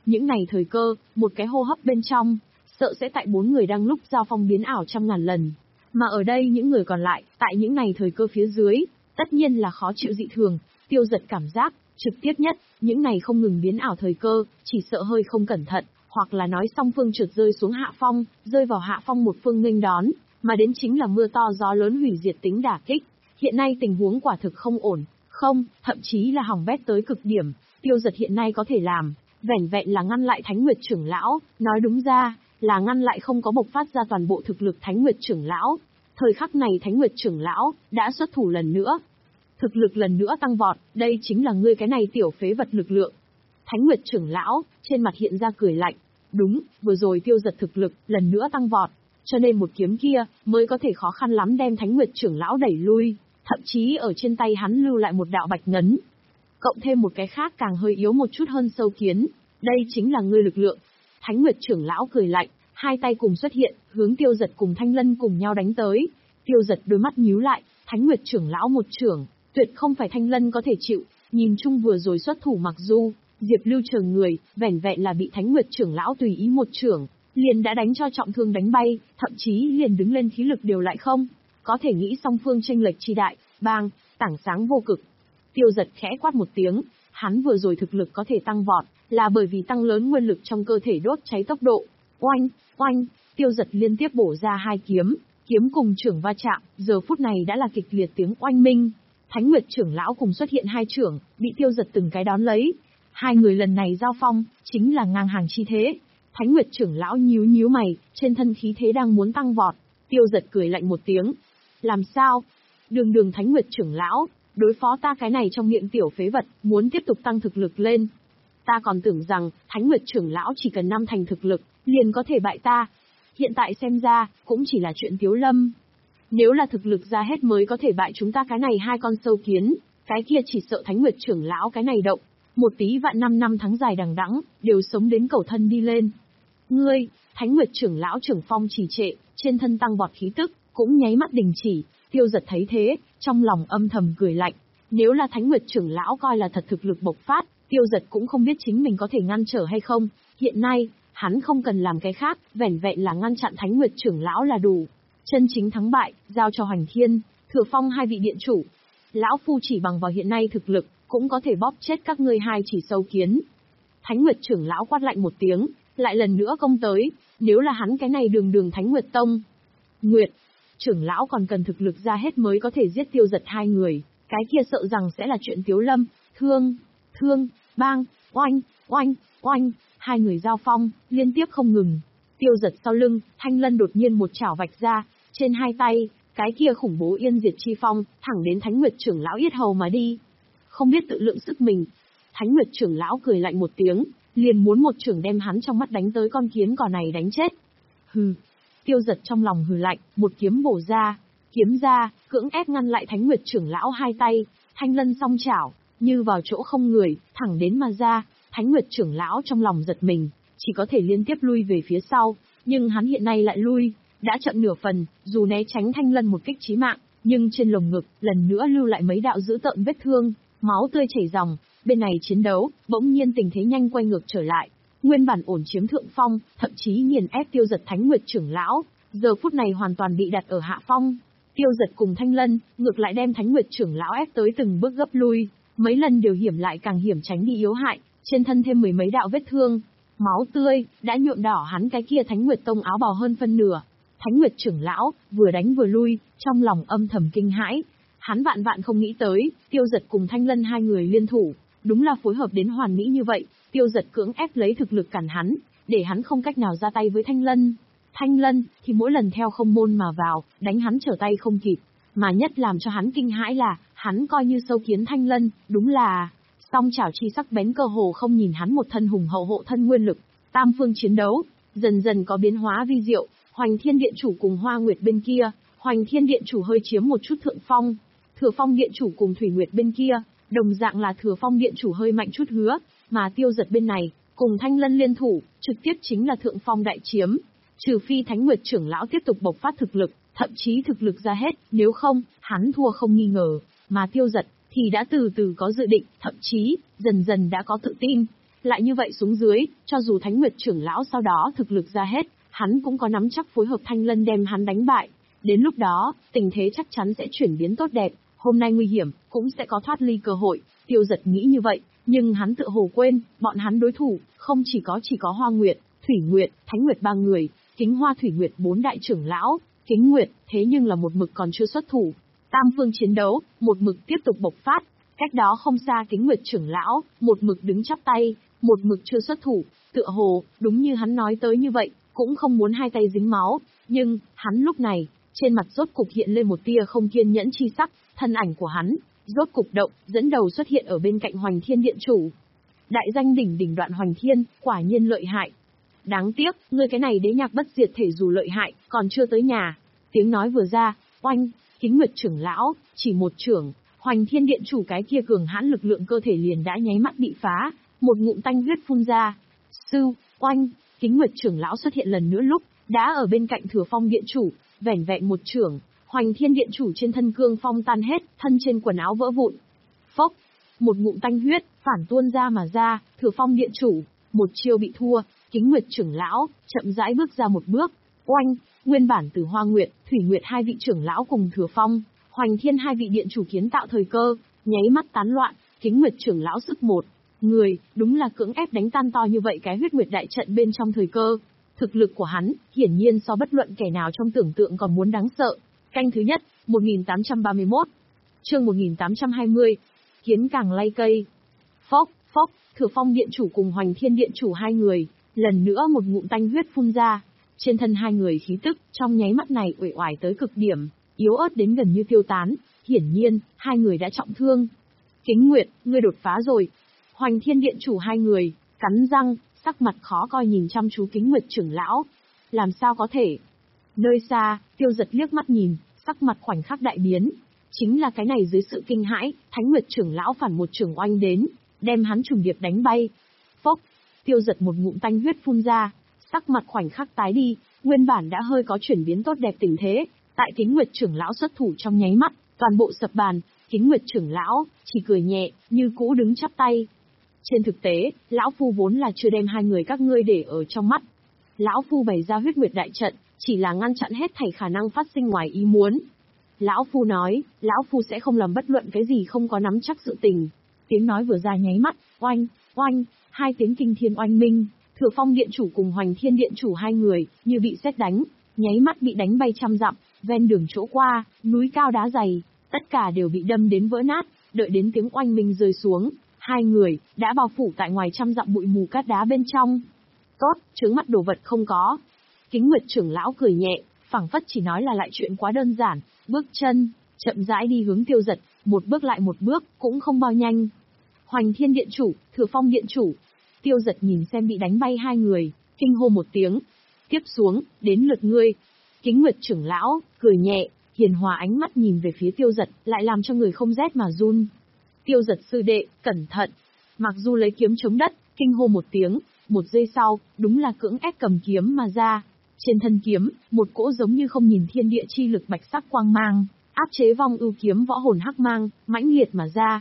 Những này thời cơ, một cái hô hấp bên trong, sợ sẽ tại bốn người đang lúc giao phong biến ảo trăm ngàn lần. Mà ở đây những người còn lại, tại những này thời cơ phía dưới, tất nhiên là khó chịu dị thường, Tiêu Dật cảm giác, trực tiếp nhất, những này không ngừng biến ảo thời cơ, chỉ sợ hơi không cẩn thận, hoặc là nói song phương trượt rơi xuống hạ phong, rơi vào hạ phong một phương nghênh đón, mà đến chính là mưa to gió lớn hủy diệt tính đả kích. Hiện nay tình huống quả thực không ổn, không, thậm chí là hỏng bét tới cực điểm, Tiêu Dật hiện nay có thể làm, vẻn vẹn là ngăn lại Thánh Nguyệt trưởng lão, nói đúng ra, là ngăn lại không có bộc phát ra toàn bộ thực lực Thánh Nguyệt trưởng lão. Thời khắc này Thánh Nguyệt trưởng lão đã xuất thủ lần nữa. Thực lực lần nữa tăng vọt, đây chính là ngươi cái này tiểu phế vật lực lượng. Thánh Nguyệt trưởng lão, trên mặt hiện ra cười lạnh. Đúng, vừa rồi Tiêu Dật thực lực lần nữa tăng vọt, cho nên một kiếm kia mới có thể khó khăn lắm đem Thánh Nguyệt trưởng lão đẩy lui, thậm chí ở trên tay hắn lưu lại một đạo bạch ngấn. Cộng thêm một cái khác càng hơi yếu một chút hơn sâu kiến, đây chính là ngươi lực lượng. Thánh Nguyệt trưởng lão cười lạnh, hai tay cùng xuất hiện, hướng Tiêu Dật cùng Thanh Lân cùng nhau đánh tới. Tiêu Dật đôi mắt nhíu lại, Thánh Nguyệt trưởng lão một trưởng, tuyệt không phải Thanh Lân có thể chịu, nhìn chung vừa rồi xuất thủ mặc dù Diệp Lưu chờ người, vẻn vẹn là bị Thánh Nguyệt trưởng lão tùy ý một trưởng, liền đã đánh cho trọng thương đánh bay, thậm chí liền đứng lên khí lực đều lại không. Có thể nghĩ song phương chênh lệch chi đại, bang, tảng sáng vô cực. Tiêu Dật khẽ quát một tiếng, hắn vừa rồi thực lực có thể tăng vọt, là bởi vì tăng lớn nguyên lực trong cơ thể đốt cháy tốc độ. Oanh, oanh, Tiêu Dật liên tiếp bổ ra hai kiếm, kiếm cùng trưởng va chạm, giờ phút này đã là kịch liệt tiếng oanh minh. Thánh Nguyệt trưởng lão cùng xuất hiện hai trưởng, bị Tiêu Dật từng cái đón lấy. Hai người lần này giao phong, chính là ngang hàng chi thế. Thánh Nguyệt trưởng lão nhíu nhíu mày, trên thân khí thế đang muốn tăng vọt. Tiêu Dật cười lạnh một tiếng. Làm sao? Đường đường Thánh Nguyệt trưởng lão, đối phó ta cái này trong miệng tiểu phế vật, muốn tiếp tục tăng thực lực lên. Ta còn tưởng rằng, Thánh Nguyệt trưởng lão chỉ cần năm thành thực lực, liền có thể bại ta. Hiện tại xem ra, cũng chỉ là chuyện tiếu lâm. Nếu là thực lực ra hết mới có thể bại chúng ta cái này hai con sâu kiến, cái kia chỉ sợ Thánh Nguyệt trưởng lão cái này động. Một tí vạn năm năm tháng dài đằng đẵng, đều sống đến cầu thân đi lên. Ngươi, Thánh Nguyệt trưởng lão trưởng phong trì trệ, trên thân tăng vọt khí tức, cũng nháy mắt đình chỉ. Tiêu Dật thấy thế, trong lòng âm thầm cười lạnh. Nếu là Thánh Nguyệt trưởng lão coi là thật thực lực bộc phát, Tiêu Dật cũng không biết chính mình có thể ngăn trở hay không. Hiện nay, hắn không cần làm cái khác, vẻn vẹn là ngăn chặn Thánh Nguyệt trưởng lão là đủ. Chân chính thắng bại, giao cho Hoành Thiên, Thừa Phong hai vị điện chủ. Lão phu chỉ bằng vào hiện nay thực lực, cũng có thể bóp chết các ngươi hai chỉ sâu kiến. Thánh Nguyệt trưởng lão quát lạnh một tiếng, lại lần nữa công tới, nếu là hắn cái này đường đường Thánh Nguyệt Tông. Nguyệt, trưởng lão còn cần thực lực ra hết mới có thể giết Tiêu Dật hai người, cái kia sợ rằng sẽ là chuyện tiếu lâm, thương, thương, bang, oanh, oanh, oanh, hai người giao phong, liên tiếp không ngừng. Tiêu Dật sau lưng, Thanh Lân đột nhiên một chảo vạch ra, trên hai tay, cái kia khủng bố yên diệt chi phong, thẳng đến Thánh Nguyệt trưởng lão yết hầu mà đi. Không biết tự lượng sức mình. Thánh Nguyệt trưởng lão cười lạnh một tiếng, liền muốn một trưởng đem hắn trong mắt đánh tới con kiến cỏ này đánh chết. Hừ. Tiêu Dật trong lòng hừ lạnh, một kiếm bổ ra, kiếm ra, cưỡng ép ngăn lại Thánh Nguyệt trưởng lão hai tay, Thanh Lân song chảo, như vào chỗ không người, thẳng đến mà ra. Thánh Nguyệt trưởng lão trong lòng giật mình, chỉ có thể liên tiếp lui về phía sau, nhưng hắn hiện nay lại lui, đã chậm nửa phần, dù né tránh Thanh Lân một kích chí mạng, nhưng trên lồng ngực, lần nữa lưu lại mấy đạo dữ tợn vết thương, máu tươi chảy ròng. Bên này chiến đấu, bỗng nhiên tình thế nhanh quay ngược trở lại, nguyên bản ổn chiếm thượng phong, thậm chí nghiền ép Tiêu Dật Thánh Nguyệt trưởng lão, giờ phút này hoàn toàn bị đặt ở hạ phong. Tiêu Dật cùng Thanh Lân, ngược lại đem Thánh Nguyệt trưởng lão ép tới từng bước gấp lui, mấy lần đều hiểm lại càng hiểm tránh đi yếu hại, trên thân thêm mười mấy đạo vết thương, máu tươi đã nhuộm đỏ hắn cái kia Thánh Nguyệt Tông áo bào hơn phân nửa. Thánh Nguyệt trưởng lão vừa đánh vừa lui, trong lòng âm thầm kinh hãi, hắn vạn vạn không nghĩ tới, Tiêu Dật cùng Thanh Lân hai người liên thủ, đúng là phối hợp đến hoàn mỹ như vậy. Tiêu Dật cưỡng ép lấy thực lực cản hắn, để hắn không cách nào ra tay với Thanh Lân. Thanh Lân thì mỗi lần theo không môn mà vào, đánh hắn trở tay không kịp. Mà nhất làm cho hắn kinh hãi là, hắn coi như sâu kiến Thanh Lân, đúng là song chảo chi sắc bén cơ hồ không nhìn hắn một thân hùng hậu hộ thân nguyên lực. Tam phương chiến đấu, dần dần có biến hóa vi diệu. Hoành Thiên Điện chủ cùng Hoa Nguyệt bên kia, Hoành Thiên Điện chủ hơi chiếm một chút thượng phong. Thừa Phong Điện chủ cùng Thủy Nguyệt bên kia, đồng dạng là Thừa Phong Điện chủ hơi mạnh chút hứa, mà Tiêu Dật bên này, cùng Thanh Lân liên thủ, trực tiếp chính là thượng phong đại chiếm. Trừ phi Thánh Nguyệt trưởng lão tiếp tục bộc phát thực lực, thậm chí thực lực ra hết, nếu không, hắn thua không nghi ngờ, mà Tiêu Dật thì đã từ từ có dự định, thậm chí dần dần đã có tự tin. lại như vậy xuống dưới, cho dù Thánh Nguyệt trưởng lão sau đó thực lực ra hết, hắn cũng có nắm chắc phối hợp Thanh Lân đem hắn đánh bại. Đến lúc đó, tình thế chắc chắn sẽ chuyển biến tốt đẹp, hôm nay nguy hiểm, cũng sẽ có thoát ly cơ hội. Tiêu Giật nghĩ như vậy, nhưng hắn tựa hồ quên, bọn hắn đối thủ, không chỉ có chỉ có Hoa Nguyệt, Thủy Nguyệt, Thánh Nguyệt ba người, Kính Hoa Thủy Nguyệt bốn đại trưởng lão, Kính Nguyệt, thế nhưng là một mực còn chưa xuất thủ. Tam phương chiến đấu, một mực tiếp tục bộc phát, cách đó không xa Kính Nguyệt trưởng lão, một mực đứng chắp tay, một mực chưa xuất thủ, tựa hồ, đúng như hắn nói tới như vậy, cũng không muốn hai tay dính máu, nhưng, hắn lúc này, trên mặt rốt cục hiện lên một tia không kiên nhẫn chi sắc, thân ảnh của hắn, rốt cục động, dẫn đầu xuất hiện ở bên cạnh Hoành Thiên Điện chủ. Đại danh đỉnh đỉnh Đoạn Hoành Thiên, quả nhiên lợi hại. Đáng tiếc, ngươi cái này đế nhạc bất diệt thể dù lợi hại, còn chưa tới nhà. Tiếng nói vừa ra, oanh, Kính Nguyệt trưởng lão, chỉ một trưởng, Hoành Thiên Điện chủ cái kia cường hãn lực lượng cơ thể liền đã nháy mắt bị phá, một ngụm tanh huyết phun ra. Sư, oanh, Kính Nguyệt trưởng lão xuất hiện lần nữa lúc, đã ở bên cạnh Thừa Phong Điện chủ, vẻn vẹn một trưởng, Hoành Thiên Điện chủ trên thân cương phong tan hết, thân trên quần áo vỡ vụn. Phốc, một ngụm tanh huyết phản tuôn ra mà ra, Thừa Phong Điện chủ, một chiêu bị thua, Kính Nguyệt trưởng lão chậm rãi bước ra một bước. Oanh, nguyên bản từ Hoa Nguyệt, Thủy Nguyệt hai vị trưởng lão cùng Thừa Phong, Hoành Thiên hai vị điện chủ kiến tạo thời cơ, nháy mắt tán loạn, Kính Nguyệt trưởng lão sức một người, đúng là cưỡng ép đánh tan to như vậy cái huyết nguyệt đại trận bên trong thời cơ. Thực lực của hắn, hiển nhiên so bất luận kẻ nào trong tưởng tượng còn muốn đáng sợ. Canh thứ nhất, một nghìn tám trăm ba mươi mốt. Chương một nghìn tám trăm hai mươi. Kiến càng lay cây. Phốc, phốc, Thừa Phong điện chủ cùng Hoành Thiên điện chủ hai người, lần nữa một ngụm tanh huyết phun ra. Trên thân hai người khí tức, trong nháy mắt này uể oải tới cực điểm, yếu ớt đến gần như tiêu tán, hiển nhiên, hai người đã trọng thương. Kính Nguyệt, ngươi đột phá rồi. Hoành Thiên điện chủ hai người, cắn răng, sắc mặt khó coi nhìn chăm chú Kính Nguyệt trưởng lão. Làm sao có thể? Nơi xa, Tiêu Giật liếc mắt nhìn, sắc mặt khoảnh khắc đại biến. Chính là cái này dưới sự kinh hãi, Thánh Nguyệt trưởng lão phản một trưởng oanh đến, đem hắn trùng điệp đánh bay. Phốc, Tiêu Giật một ngụm tanh huyết phun ra, sắc mặt khoảnh khắc tái đi, nguyên bản đã hơi có chuyển biến tốt đẹp tình thế, tại Kính Nguyệt trưởng lão xuất thủ trong nháy mắt, toàn bộ sập bàn, Kính Nguyệt trưởng lão chỉ cười nhẹ, như cũ đứng chắp tay. Trên thực tế, lão phu vốn là chưa đem hai người các ngươi để ở trong mắt. Lão phu bày ra huyết nguyệt đại trận, chỉ là ngăn chặn hết thảy khả năng phát sinh ngoài ý muốn. Lão phu nói, lão phu sẽ không làm bất luận cái gì không có nắm chắc sự tình. Tiếng nói vừa ra nháy mắt, oanh, oanh, hai tiếng kinh thiên oanh minh, Thừa Phong điện chủ cùng Hoành Thiên điện chủ hai người, như bị sét đánh, nháy mắt bị đánh bay trăm dặm, ven đường chỗ qua, núi cao đá dày, tất cả đều bị đâm đến vỡ nát, đợi đến tiếng oanh minh rơi xuống, hai người đã bao phủ tại ngoài trăm dặm bụi mù cát đá bên trong. Tốt, chướng mắt đồ vật không có. Kính Nguyệt trưởng lão cười nhẹ, phảng phất chỉ nói là lại chuyện quá đơn giản, bước chân chậm rãi đi hướng Tiêu Giật, một bước lại một bước, cũng không bao nhanh. Hoành Thiên điện chủ, Thừa Phong điện chủ. Tiêu Giật nhìn xem bị đánh bay hai người, kinh hô một tiếng. Tiếp xuống, đến lượt ngươi. Kính Nguyệt trưởng lão cười nhẹ, hiền hòa ánh mắt nhìn về phía Tiêu Giật, lại làm cho người không rét mà run. Tiêu Giật sư đệ, cẩn thận. Mặc dù lấy kiếm chống đất, kinh hô một tiếng, một giây sau, đúng là cưỡng ép cầm kiếm mà ra. Trên thân kiếm, một cỗ giống như không nhìn thiên địa chi lực bạch sắc quang mang, áp chế vong ưu kiếm võ hồn hắc mang, mãnh liệt mà ra.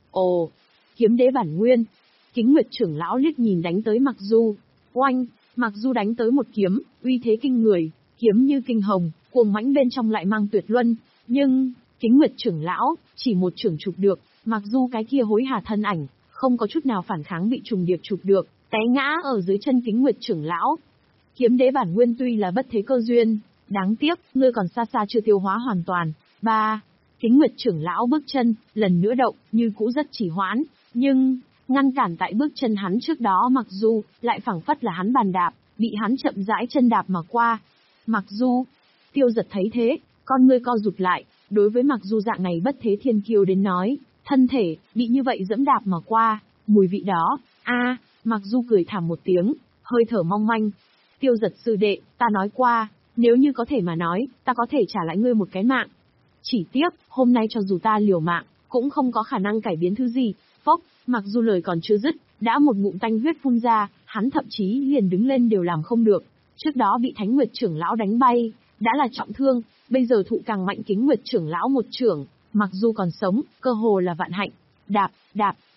Ồ, kiếm đế bản nguyên. Kính Nguyệt trưởng lão liếc nhìn đánh tới Mặc Du. Oanh, Mặc Du đánh tới một kiếm, uy thế kinh người, kiếm như kinh hồng, cuồng mãnh bên trong lại mang tuyệt luân. Nhưng, Kính Nguyệt trưởng lão, chỉ một trưởng chụp được, Mặc Du cái kia hối hả thân ảnh, không có chút nào phản kháng bị trùng điệp chụp được, té ngã ở dưới chân Kính Nguyệt trưởng lão. Kiếm đế bản nguyên tuy là bất thế cơ duyên, đáng tiếc, ngươi còn xa xa chưa tiêu hóa hoàn toàn. Ba, Kính Nguyệt trưởng lão bước chân, lần nữa động, như cũ rất chỉ hoãn, nhưng, ngăn cản tại bước chân hắn trước đó Mặc Du, lại phảng phất là hắn bàn đạp, bị hắn chậm rãi chân đạp mà qua. Mặc Du, Tiêu Giật thấy thế, con ngươi co rụt lại, đối với Mặc Du dạng này bất thế thiên kiêu đến nói, thân thể, bị như vậy dẫm đạp mà qua, mùi vị đó, a, à, Mặc Du cười thảm một tiếng, hơi thở mong manh. Tiêu Giật sư đệ, ta nói qua, nếu như có thể mà nói, ta có thể trả lại ngươi một cái mạng. Chỉ tiếc, hôm nay cho dù ta liều mạng, cũng không có khả năng cải biến thứ gì. Phốc, Mặc Du lời còn chưa dứt, đã một ngụm tanh huyết phun ra, hắn thậm chí liền đứng lên đều làm không được. Trước đó bị Thánh Nguyệt trưởng lão đánh bay, đã là trọng thương, bây giờ thụ càng mạnh Kính Nguyệt trưởng lão một trưởng, Mặc Du còn sống, cơ hồ là vạn hạnh. Đạp, đạp, đạp,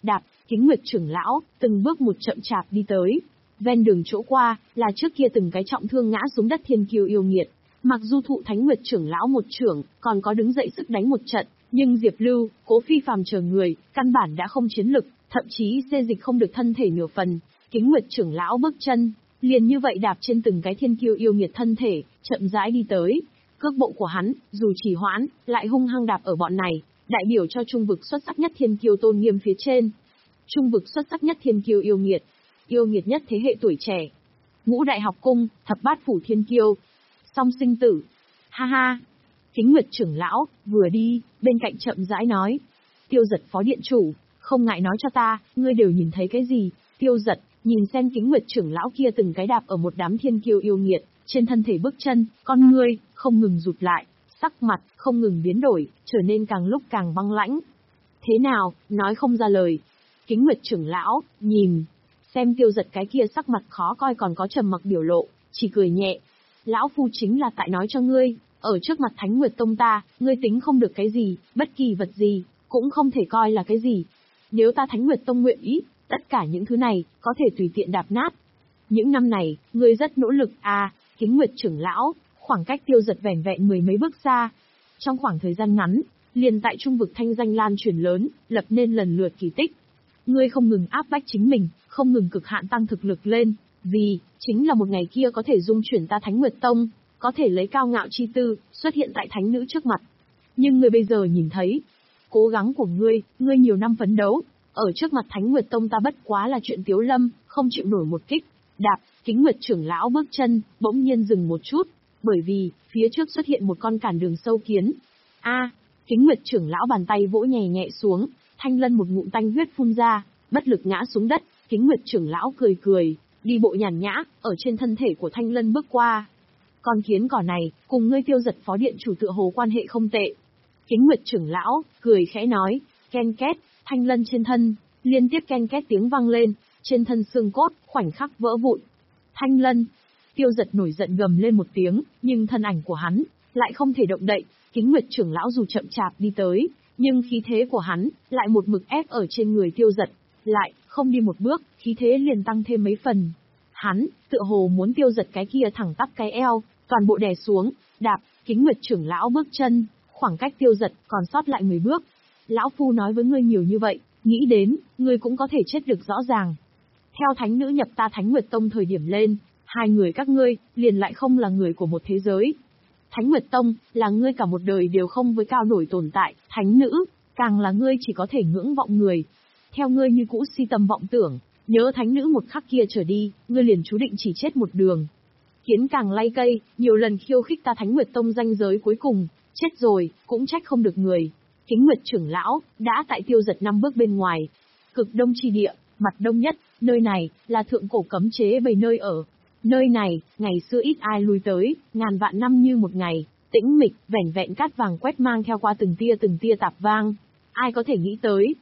Kính Nguyệt trưởng lão, từng bước một chậm chạp đi tới. Ven đường chỗ qua, là trước kia từng cái trọng thương ngã xuống đất thiên kiêu yêu nghiệt. Mặc dù thụ Thánh Nguyệt trưởng lão một trưởng, còn có đứng dậy sức đánh một trận, nhưng Diệp Lưu, Cố Phi Phàm chờ người, căn bản đã không chiến lực, thậm chí xê dịch không được thân thể nửa phần. Kính Nguyệt trưởng lão bước chân, liền như vậy đạp trên từng cái thiên kiêu yêu nghiệt thân thể, chậm rãi đi tới. Cước bộ của hắn, dù trì hoãn, lại hung hăng đạp ở bọn này, đại biểu cho trung vực xuất sắc nhất thiên kiêu tôn nghiêm phía trên. Trung vực xuất sắc nhất thiên kiêu yêu nghiệt, yêu nghiệt nhất thế hệ tuổi trẻ. Ngũ đại học cung, thập bát phủ thiên kiêu, song sinh tử. Ha ha. Kính Nguyệt trưởng lão, vừa đi, bên cạnh chậm rãi nói. Tiêu Giật phó điện chủ, không ngại nói cho ta, ngươi đều nhìn thấy cái gì? Tiêu Giật, nhìn xem Kính Nguyệt trưởng lão kia từng cái đạp ở một đám thiên kiêu yêu nghiệt, trên thân thể bước chân, con ngươi, không ngừng rụt lại, sắc mặt, không ngừng biến đổi, trở nên càng lúc càng băng lãnh. Thế nào, nói không ra lời. Kính Nguyệt trưởng lão, nhìn, xem Tiêu Giật cái kia sắc mặt khó coi còn có trầm mặc biểu lộ, chỉ cười nhẹ. Lão phu chính là tại nói cho ngươi, ở trước mặt Thánh Nguyệt Tông ta, ngươi tính không được cái gì, bất kỳ vật gì, cũng không thể coi là cái gì. Nếu ta Thánh Nguyệt Tông nguyện ý, tất cả những thứ này, có thể tùy tiện đạp nát. Những năm này, ngươi rất nỗ lực à, Kính Nguyệt trưởng lão, khoảng cách Tiêu Giật vẻn vẹn mười mấy bước xa. Trong khoảng thời gian ngắn, liền tại trung vực thanh danh lan truyền lớn, lập nên lần lượt kỳ tích. Ngươi không ngừng áp bách chính mình, không ngừng cực hạn tăng thực lực lên, vì, chính là một ngày kia có thể dung chuyển ta Thánh Nguyệt Tông, có thể lấy cao ngạo chi tư, xuất hiện tại thánh nữ trước mặt. Nhưng ngươi bây giờ nhìn thấy, cố gắng của ngươi, ngươi nhiều năm phấn đấu, ở trước mặt Thánh Nguyệt Tông ta bất quá là chuyện tiếu lâm, không chịu nổi một kích. Đạp, Kính Nguyệt trưởng lão bước chân, bỗng nhiên dừng một chút, bởi vì, phía trước xuất hiện một con cản đường sâu kiến. A, Kính Nguyệt trưởng lão bàn tay vỗ nhẹ nhẹ xuống, Thanh Lân một ngụm tanh huyết phun ra, bất lực ngã xuống đất, Kính Nguyệt trưởng lão cười cười, đi bộ nhàn nhã, ở trên thân thể của Thanh Lân bước qua. Con kiến cỏ này, cùng ngươi Tiêu Giật phó điện chủ tựa hồ quan hệ không tệ. Kính Nguyệt trưởng lão, cười khẽ nói, ken két, Thanh Lân trên thân, liên tiếp ken két tiếng vang lên, trên thân xương cốt, khoảnh khắc vỡ vụn. Thanh Lân, Tiêu Giật nổi giận gầm lên một tiếng, nhưng thân ảnh của hắn, lại không thể động đậy, Kính Nguyệt trưởng lão dù chậm chạp đi tới, nhưng khí thế của hắn, lại một mực ép ở trên người Tiêu Giật, lại, không đi một bước, khí thế liền tăng thêm mấy phần. Hắn, tựa hồ muốn Tiêu Giật cái kia thẳng tắp cái eo, toàn bộ đè xuống, đạp, Kính Nguyệt trưởng lão bước chân, khoảng cách Tiêu Giật còn sót lại mười bước. Lão phu nói với ngươi nhiều như vậy, nghĩ đến, ngươi cũng có thể chết được rõ ràng. Theo thánh nữ nhập ta Thánh Nguyệt Tông thời điểm lên, hai người các ngươi, liền lại không là người của một thế giới. Thánh Nguyệt Tông, là ngươi cả một đời đều không với cao nổi tồn tại, thánh nữ, càng là ngươi chỉ có thể ngưỡng vọng người. Theo ngươi như cũ si tâm vọng tưởng, nhớ thánh nữ một khắc kia trở đi, ngươi liền chú định chỉ chết một đường. Kiến càng lay cây, nhiều lần khiêu khích ta Thánh Nguyệt Tông danh giới cuối cùng, chết rồi, cũng trách không được người. Kính Nguyệt trưởng lão, đã tại Tiêu Giật năm bước bên ngoài. Cực đông chi địa, mặt đông nhất, nơi này, là thượng cổ cấm chế bầy nơi ở. Nơi này, ngày xưa ít ai lui tới, ngàn vạn năm như một ngày, tĩnh mịch, vẻn vẹn cát vàng quét mang theo qua từng tia từng tia tạp vang. Ai có thể nghĩ tới,